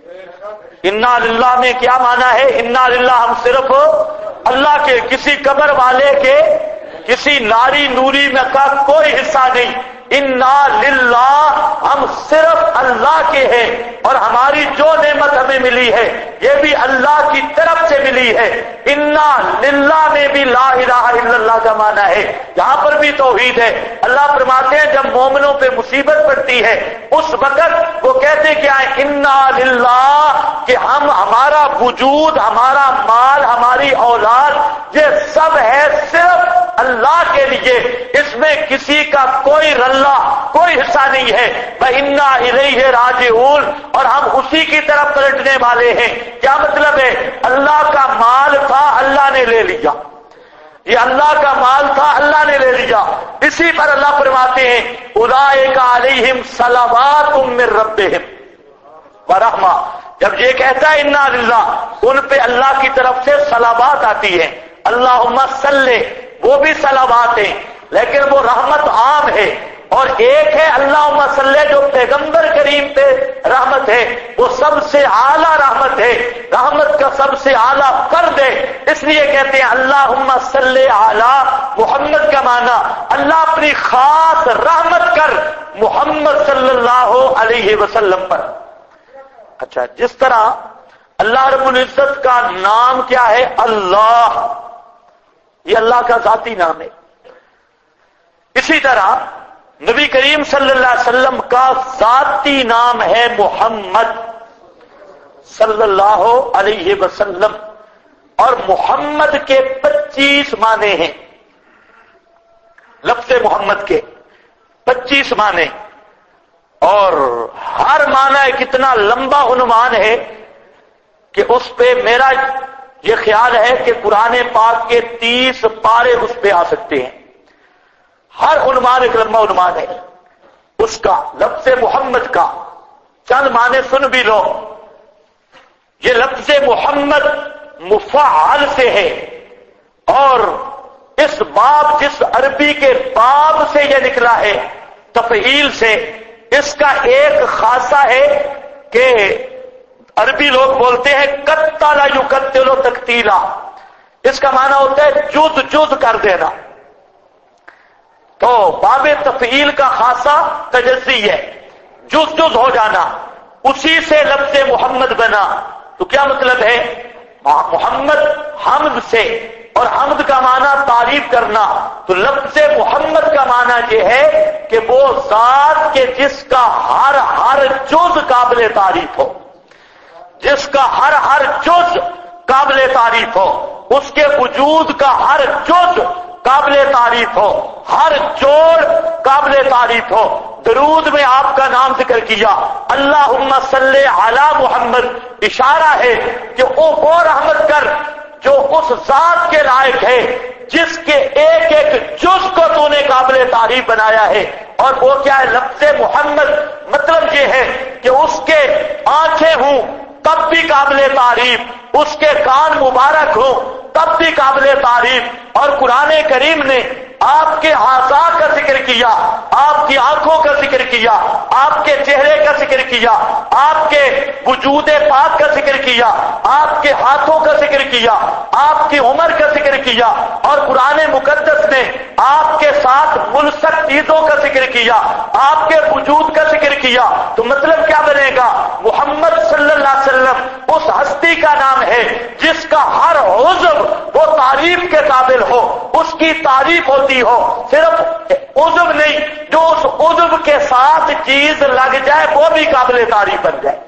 انا للہ میں کیا معنی ہے؟ انا للہ ہم صرف اللہ کے، کسی قبر والے کے، کسی ناری نوری میں کا کوئی حصہ نہیں. انا للہ ہم صرف اللہ کے ہیں، اور ہماری جو نعمت ہمیں ملی ہے یہ بھی اللہ کی طرف سے ملی ہے. انا للہ میں بھی لا الہ الا اللہ کا معنی ہے، یہاں پر بھی توحید ہے. اللہ فرماتے ہیں جب مومنوں پہ مصیبت پڑتی ہے اس وقت وہ کہتے کیا ہے؟ انا للہ، کہ ہم، ہمارا وجود، ہمارا مال، ہماری اولاد، یہ سب ہے صرف اللہ کے لیے، اس میں کسی کا کوئی رلا، کوئی حصہ نہیں ہے. وَإِنَّا إِلَيْهِ رَاجِعُونَ، اور ہم اسی کی طرف پلٹنے والے ہیں. کیا مطلب ہے؟ اللہ کا مال تھا، اللہ نے لے لیا. یہ اللہ کا مال تھا، اللہ نے لے لیا. اسی پر اللہ فرماتے ہیں اولئک علیہم صلوات من ربہم ورحمہ. جب یہ کہتا ہے انا للہ، ان پہ اللہ کی طرف سے صلوات آتی ہیں، اللہم صلی، وہ بھی صلوات ہیں لیکن وہ رحمت عام ہے، اور ایک ہے اللہم صلی جو پیغمبر کریم پہ رحمت ہے، وہ سب سے اعلیٰ رحمت ہے، رحمت کا سب سے اعلیٰ فرد ہے، اس لیے کہتے ہیں اللہم صلی علی محمد کا معنی اللہ اپنی خاص رحمت کر محمد صلی اللہ علیہ وسلم پر۔ اچھا، جس طرح اللہ رب العزت کا نام کیا ہے؟ اللہ، یہ اللہ کا ذاتی نام ہے، اسی طرح نبی کریم صلی اللہ علیہ وسلم کا ذاتی نام ہے محمد صلی اللہ علیہ وسلم، اور محمد کے 25 معنی ہیں، لفظ محمد کے 25 معنی، اور ہر معنی ایک اتنا لمبا عنوان ہے کہ اس پہ میرا یہ خیال ہے کہ قرآن پاک کے 30 پارے اس پہ آ سکتے ہیں، ہر عنوان ایک لمبا عنوان ہے اس کا، لفظ محمد کا چند معنی سن بھی لو۔ یہ لفظ محمد مفعل سے ہے، اور اس باب، جس عربی کے باب سے یہ نکلا ہے تفعیل سے، اس کا ایک خاصہ ہے کہ عربی لوگ بولتے ہیں قتل یقتل تقتیلا، اس کا معنی ہوتا ہے جز جز کر دینا، تو باب تفعیل کا خاصہ تجزی ہے، جز جز ہو جانا، اسی سے لفظ محمد بنا۔ تو کیا مطلب ہے؟ محمد حمد سے، اور حمد کا معنی تعریف کرنا، تو لفظ محمد کا معنی یہ ہے کہ وہ ذات کے جس کا ہر جز قابل تعریف ہو، جس کا ہر جز قابل تعریف ہو، اس کے وجود کا ہر جز قابل تعریف ہو، ہر جوڑ قابل تعریف ہو۔ درود میں آپ کا نام ذکر کیا، اللہم صلی علی محمد، اشارہ ہے کہ وہ رحمت کر جو اس ذات کے لائق ہے جس کے ایک ایک جز کو تو نے قابل تعریف بنایا ہے، اور وہ کیا ہے؟ لفظ محمد مطلب یہ ہے کہ اس کے آنکھیں ہوں تب بھی قابل تعریف، اس کے کان مبارک ہوں تب بھی قابل تعریف، اور قرآن کریم نے آپ کے اعضاء کا ذکر کیا، آپ کی آنکھوں کا ذکر کیا، آپ کے چہرے کا ذکر کیا، آپ کے وجود پاک کا ذکر کیا، آپ کے ہاتھوں کا ذکر کیا، آپ کی عمر کا ذکر کیا، اور قرآن مقدس نے آپ کے ساتھ ملصق چیزوں کا ذکر کیا، آپ کے وجود کا ذکر کیا، تو مطلب کیا بنے گا؟ محمد صلی اللہ علیہ وسلم اس ہستی کا نام ہے جس کا ہر عضو وہ تعریف کے قابل ہو، اس کی تعریف ہوتی ہو، صرف عضو نہیں، جو اس عضو کے ساتھ چیز لگ جائے وہ بھی قابل تعریف بن جائے۔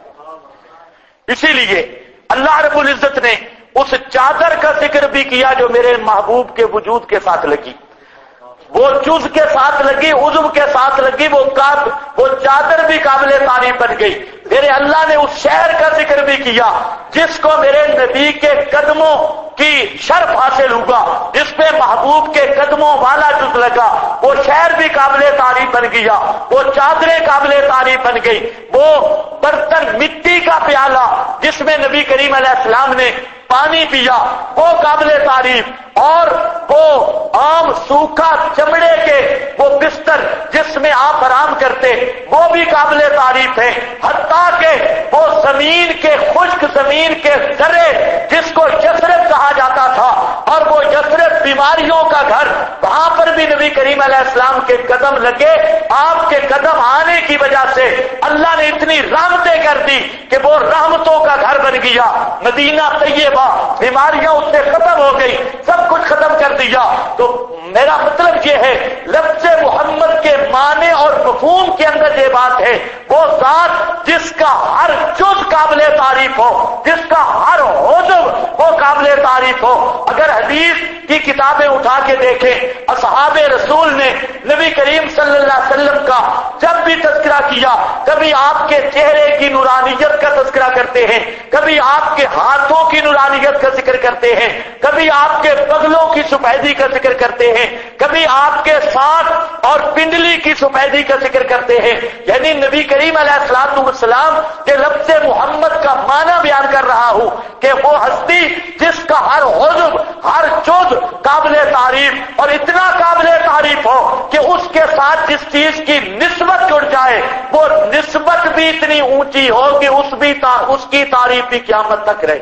اسی لیے اللہ رب العزت نے اس چادر کا ذکر بھی کیا جو میرے محبوب کے وجود کے ساتھ لگی، وہ جز کے ساتھ لگی، عضو کے ساتھ لگی، وہ چادر بھی قابل تعریف بن گئی۔ میرے اللہ نے اس شہر کا ذکر بھی کیا جس کو میرے نبی کے قدموں کی شرف حاصل ہوگا، جس پہ محبوب کے قدموں والا جز لگا، وہ شہر بھی قابل تعریف بن گیا، وہ چادریں قابل تعریف بن گئی، وہ برتن مٹی کا پیالہ جس میں نبی کریم علیہ السلام نے پانی پیا وہ قابل تعریف، اور وہ عام سوکھا چمڑے کے وہ بستر جس میں آپ آرام کرتے وہ بھی قابل تعریف ہے، حتیٰ کہ وہ زمین کے خشک زمین کے ذرے جس کو یثرب کہا جاتا تھا، اور وہ یثرب بیماریوں کا گھر، وہاں پر بھی نبی کریم علیہ السلام کے قدم لگے، آپ کے قدم آنے کی وجہ سے اللہ نے اتنی رحمتیں کر دی کہ وہ رحمتوں کا گھر بن گیا، مدینہ طیبہ، بیماریاں اس سے ختم ہو گئی، سب کچھ ختم کر دیا۔ تو میرا مطلب یہ ہے لفظ محمد کے معنی اور مفہوم کے اندر یہ بات ہے، وہ ذات جس کا ہر جز قابل تعریف ہو، جس کا ہر عضو وہ قابل تعریف ہو۔ اگر حدیث کی کتابیں اٹھا کے دیکھیں، اصحاب رسول نے نبی کریم صلی اللہ علیہ وسلم کا جب بھی تذکرہ کیا، کبھی آپ کے چہرے کی نورانیت کا تذکرہ کرتے ہیں، کبھی آپ کے ہاتھوں کی نورانیت کا ذکر کرتے ہیں، کبھی آپ کے بغلوں کی سفیدی کا ذکر کرتے ہیں، کبھی آپ کے ساتھ اور پنڈلی کی سفیدی کا ذکر کرتے ہیں۔ یعنی نبی کریم علیہ الصلوۃ والسلام کے لفظ محمد کا معنی بیان کر رہا رہا ہوں کہ وہ ہستی جس کا ہر عضو ہر جز قابل تعریف اور اتنا قابل تعریف ہو کہ اس کے ساتھ جس چیز کی نسبت جڑ جائے وہ نسبت بھی اتنی اونچی ہو کہ اس کی تعریف بھی قیامت تک رہے.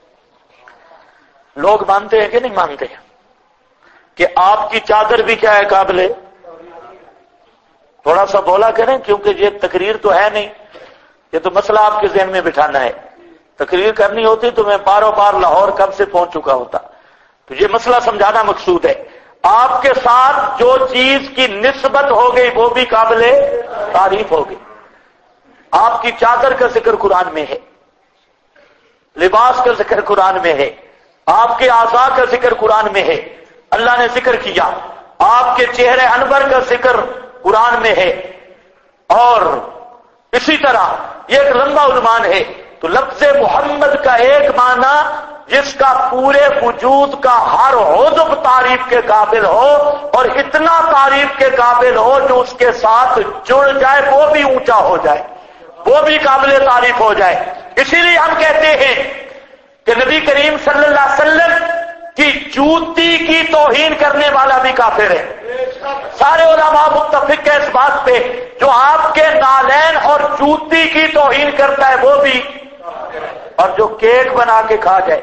لوگ مانتے ہیں کہ نہیں مانتے ہیں کہ آپ کی چادر بھی کیا ہے قابل؟ تھوڑا سا بولا کریں کیونکہ یہ تقریر تو ہے نہیں، یہ تو مسئلہ آپ کے ذہن میں بٹھانا ہے. تقریر کرنی ہوتی تو میں باروں بار لاہور کب سے پہنچ چکا ہوتا. تو یہ مسئلہ سمجھانا مقصود ہے. آپ کے ساتھ جو چیز کی نسبت ہو گئی وہ بھی قابل تعریف ہو گئی. آپ کی چادر کا ذکر قرآن میں ہے، لباس کا ذکر قرآن میں ہے، آپ کے اعضاء کا ذکر قرآن میں ہے، اللہ نے ذکر کیا. آپ کے چہرے انور کا ذکر قرآن میں ہے. اور اسی طرح یہ ایک لمبا عنوان ہے. تو لفظ محمد کا ایک معنی جس کا پورے وجود کا ہر عضو تعریف کے قابل ہو اور اتنا تعریف کے قابل ہو جو اس کے ساتھ جڑ جائے وہ بھی اونچا ہو جائے، وہ بھی قابل تعریف ہو جائے. اسی لیے ہم کہتے ہیں کہ نبی کریم صلی اللہ علیہ وسلم کی جوتی کی توہین کرنے والا بھی کافر ہے. سارے علماء متفق ہے اس بات پہ، جو آپ کے نالین اور جوتی کی توہین کرتا ہے وہ بھی، اور جو کیک بنا کے کھا جائے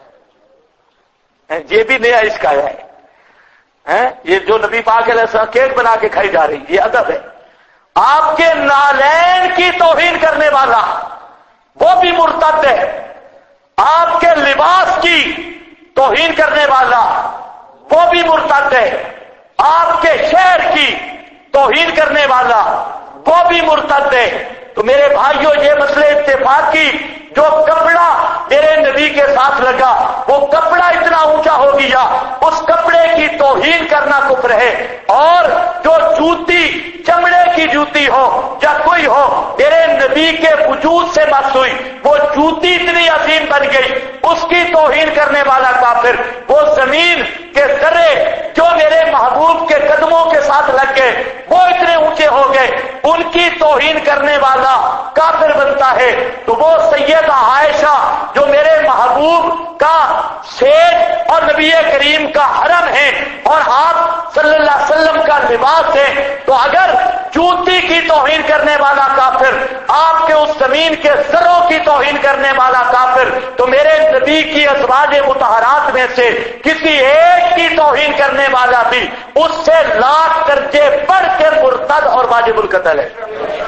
یہ بھی نیا اس کا ہے. یہ جو نبی پاک علیہ السلام کیک بنا کے کھائی جا رہی یہ ادب ہے. آپ کے نالین کی توہین کرنے والا وہ بھی مرتد ہے. آپ کے لباس کی توہین کرنے والا وہ بھی مرتد ہے. آپ کے شہر کی توہین کرنے والا وہ بھی مرتد ہے. تو میرے بھائیوں یہ مسئلے اتفاق کی، جو کپڑا میرے نبی کے ساتھ لگا وہ کپڑا اتنا اونچا ہو گیا، اس کپڑے کی توہین کرنا کفر ہے. اور جو جوتی چمڑے کی جوتی ہو یا کوئی ہو میرے نبی کے وجود سے بس ہوئی، وہ جوتی اتنی عظیم بن گئی، اس کی توہین کرنے والا کافر. وہ زمین کے ذرے جو میرے محبوب کے قدموں کے ساتھ لگ گئے وہ اتنے اونچے ہو گئے، ان کی توہین کرنے والا کافر بنتا ہے. تو وہ سیدہ عائشہ جو میرے محبوب کا سیج اور نبی کریم کا حرم ہے اور آپ صلی اللہ علیہ وسلم کا لباس ہے، تو اگر جوتی کی توہین کرنے والا کافر، آپ کے اس زمین کے ذروں کی توہین کرنے والا کافر، تو میرے نبی کی ازواج مطہرات میں سے کسی ایک کی توہین کرنے والا بھی اس سے لاکھ درجے بڑھ کے مرتد اور واجب القتل ہے.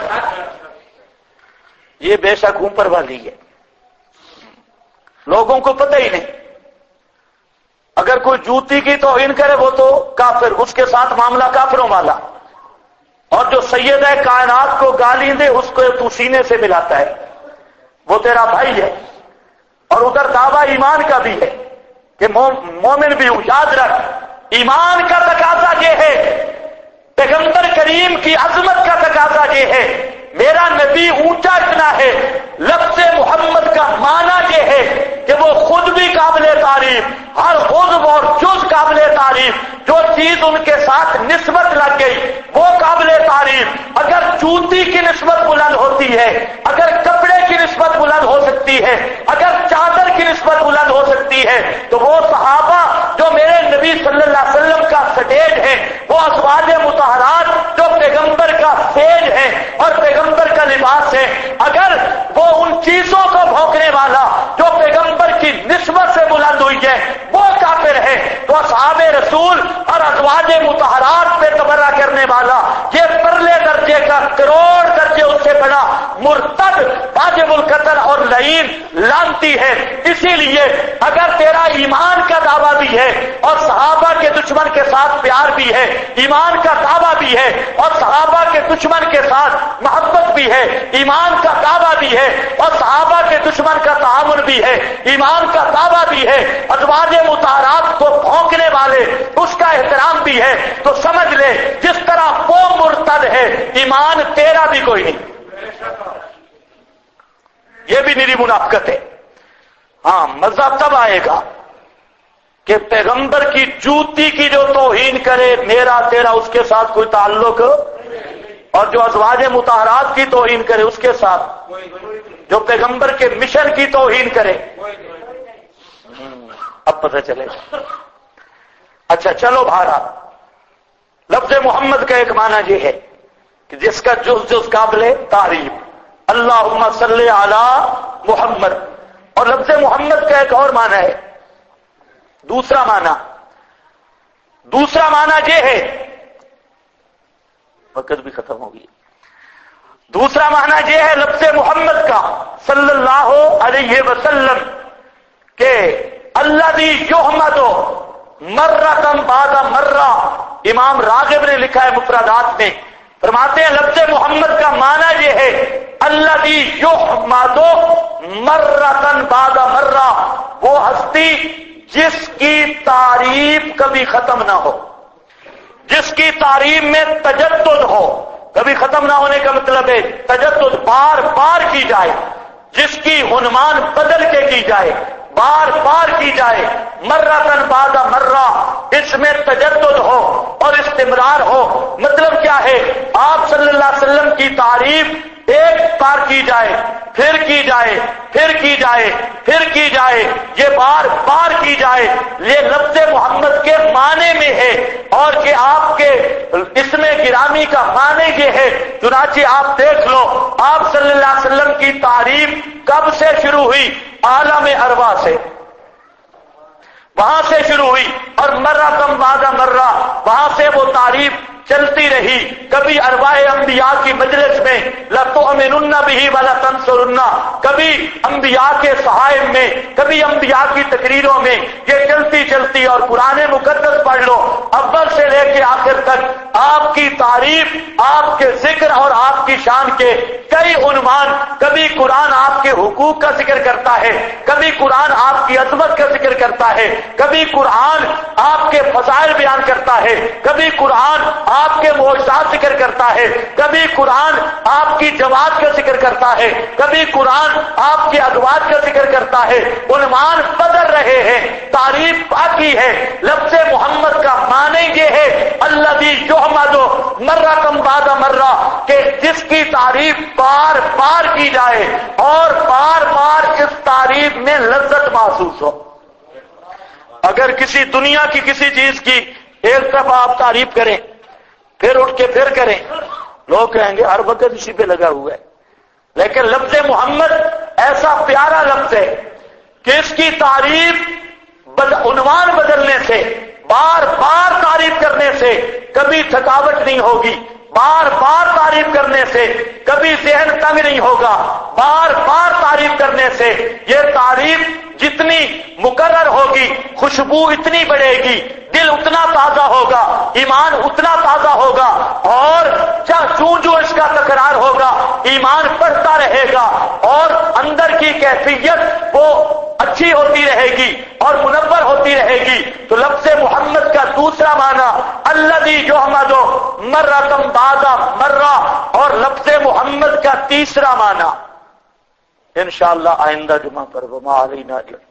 یہ بے شک اوپر والی ہے، لوگوں کو پتہ ہی نہیں. اگر کوئی جوتی کی توہین کرے وہ تو کافر، اس کے ساتھ معاملہ کافروں والا. اور جو سیدہ کائنات کو گالی دے اس کو تو سینے سے ملاتا ہے، وہ تیرا بھائی ہے. اور ادھر دعویٰ ایمان کا بھی ہے کہ مومن بھی ہوں. یاد رکھ، ایمان کا تقاضا یہ ہے، پیغمبر کریم کی عظمت کا تقاضا یہ ہے، میرا نبی اونچا اتنا ہے. لفظ محمد کا معنی یہ ہے کہ وہ خود بھی قابل تعریف، ہر عضو اور جز قابل تعریف، جو چیز ان کے ساتھ نسبت لگ گئی وہ قابل تعریف. اگر جوتی کی نسبت بلند ہوتی ہے، اگر کپڑے کی نسبت بلند ہو سکتی ہے، اگر چادر کی نسبت بلند ہو سکتی ہے، تو وہ صحابہ جو میرے نبی صلی اللہ علیہ وسلم کا سٹیج ہے، وہ ازواج مطہرات جو پیغمبر کا سیج ہے اور پیغمبر کا لباس ہے، اگر وہ ان چیزوں کو بھونکنے والا جو پیغمبر کی نسبت سے بلند ہوئی ہے وہ کافر ہے، تو اصحاب رسول اور ازواج مطہرات پہ تبرہ کرنے والا یہ پرلے درجے کا کروڑ درجے اس سے بڑا مرتد، واجب القتل اور لعین لعنتی ہے. اسی لیے اگر تیرا ایمان کا دعویٰ بھی ہے اور صحابہ کے دشمن کے ساتھ پیار بھی ہے، ایمان کا دعویٰ بھی ہے اور صحابہ کے دشمن کے ساتھ محبت بھی ہے، ایمان کا دعویٰ بھی ہے اور صحابہ کے دشمن کا تعاون بھی ہے، ایمان کا دعویٰ بھی ہے، ازواج مطہرات کو بھونکنے والے اس کا احترام بھی ہے، تو سمجھ لے جس طرح وہ مرتد ہے ایمان تیرا بھی کوئی نہیں. یہ بھی میری منافقت ہے. ہاں مزہ تب آئے گا کہ پیغمبر کی جوتی کی جو توہین کرے میرا تیرا اس کے ساتھ کوئی تعلق، اور جو ازواج مطہرات کی توہین کرے اس کے ساتھ جو پیغمبر کے مشن کی توہین کرے؟ اب پتہ چلے گا۔ اچھا چلو بھارا، لفظ محمد کا ایک معنی یہ ہے کہ جس کا جز قابل تعریف، اللہم صلی علی محمد۔ اور لفظ محمد کا ایک اور معنی ہے، دوسرا معنی یہ ہے، وقت بھی ختم ہو گئی، دوسرا معنی یہ ہے لفظ محمد کا صلی اللہ علیہ وسلم کہ الذی یحمد مرۃ بعد مرہ۔ امام راغب نے لکھا ہے مفردات میں، فرماتے ہیں لفظ محمد کا معنی یہ ہے الذی یحمد مرۃ بعد مرہ، وہ ہستی جس کی تعریف کبھی ختم نہ ہو، جس کی تعریف میں تجدد ہو۔ کبھی ختم نہ ہونے کا مطلب ہے تجدد، بار بار کی جائے، جس کی عنوان بدل کے کی جائے، بار بار کی جائے، مرۃ بعد مرہ، اس میں تجدد ہو اور استمرار ہو۔ مطلب کیا ہے؟ آپ صلی اللہ علیہ وسلم کی تعریف ایک بار کی جائے، پھر کی جائے، پھر کی جائے، پھر کی جائے، یہ بار بار کی جائے، یہ لفظ محمد کے معنی میں ہے۔ اور کہ آپ کے اسم گرامی کا معنی یہ ہے، چنانچہ آپ دیکھ لو آپ صلی اللہ علیہ وسلم کی تعریف کب سے شروع ہوئی؟ عالم ارواح سے، وہاں سے شروع ہوئی، اور مرۃ بعد مرہ وہاں سے وہ تعریف چلتی رہی۔ کبھی ارواح انبیاء کی مجلس میں لَتُؤْمِنُنَّ بِهِ وَلَتَنْصُرُنَّ، کبھی انبیاء کے صحائف میں، کبھی انبیاء کی تقریروں میں، یہ چلتی چلتی، اور قرآن مقدس پڑھ لو اول سے لے کے آخر تک آپ کی تعریف، آپ کے ذکر اور آپ کی شان کے کئی عنوان۔ کبھی قرآن آپ کے حقوق کا ذکر کرتا ہے، کبھی قرآن آپ کی عظمت کا ذکر کرتا ہے، کبھی قرآن آپ کے فضائل بیان کرتا ہے، کبھی قرآن آپ کے معجزات ذکر کرتا ہے، کبھی قرآن آپ کی جماعت کا ذکر کرتا ہے، کبھی قرآن آپ کے اغوات کا ذکر کرتا ہے۔ عنوان بدل رہے ہیں، تعریف باقی ہے۔ لفظ محمد کا معنی یہ ہے الذی یحمد مرۃ بعد مرہ، کہ جس کی تعریف بار بار کی جائے اور بار بار اس تعریف میں لذت محسوس ہو۔ اگر کسی دنیا کی کسی چیز کی ایک دفعہ آپ تعریف کریں، پھر اٹھ کے پھر کریں، لوگ کہیں گے ہر وقت اسی پہ لگا ہوا ہے۔ لیکن لفظ محمد ایسا پیارا لفظ ہے کہ اس کی تعریف عنوان بدلنے سے، بار بار تعریف کرنے سے کبھی تھکاوٹ نہیں ہوگی، بار بار تعریف کرنے سے کبھی ذہن تنگ نہیں ہوگا، بار بار تعریف کرنے سے یہ تعریف جتنی مقرر ہوگی خوشبو اتنی بڑھے گی، دل اتنا تازہ ہوگا، ایمان اتنا تازہ ہوگا، اور جو اس کا تکرار ہوگا ایمان بڑھتا رہے گا، اور اندر کی کیفیت وہ اچھی ہوتی رہے گی اور منور ہوتی رہے گی۔ تو لفظ محمد کا دوسرا معنی الذی یحمد مرۃ بعد مرہ، اور لفظ محمد کا تیسرا معنی انشاءاللہ آئندہ جمعہ پر وما علینا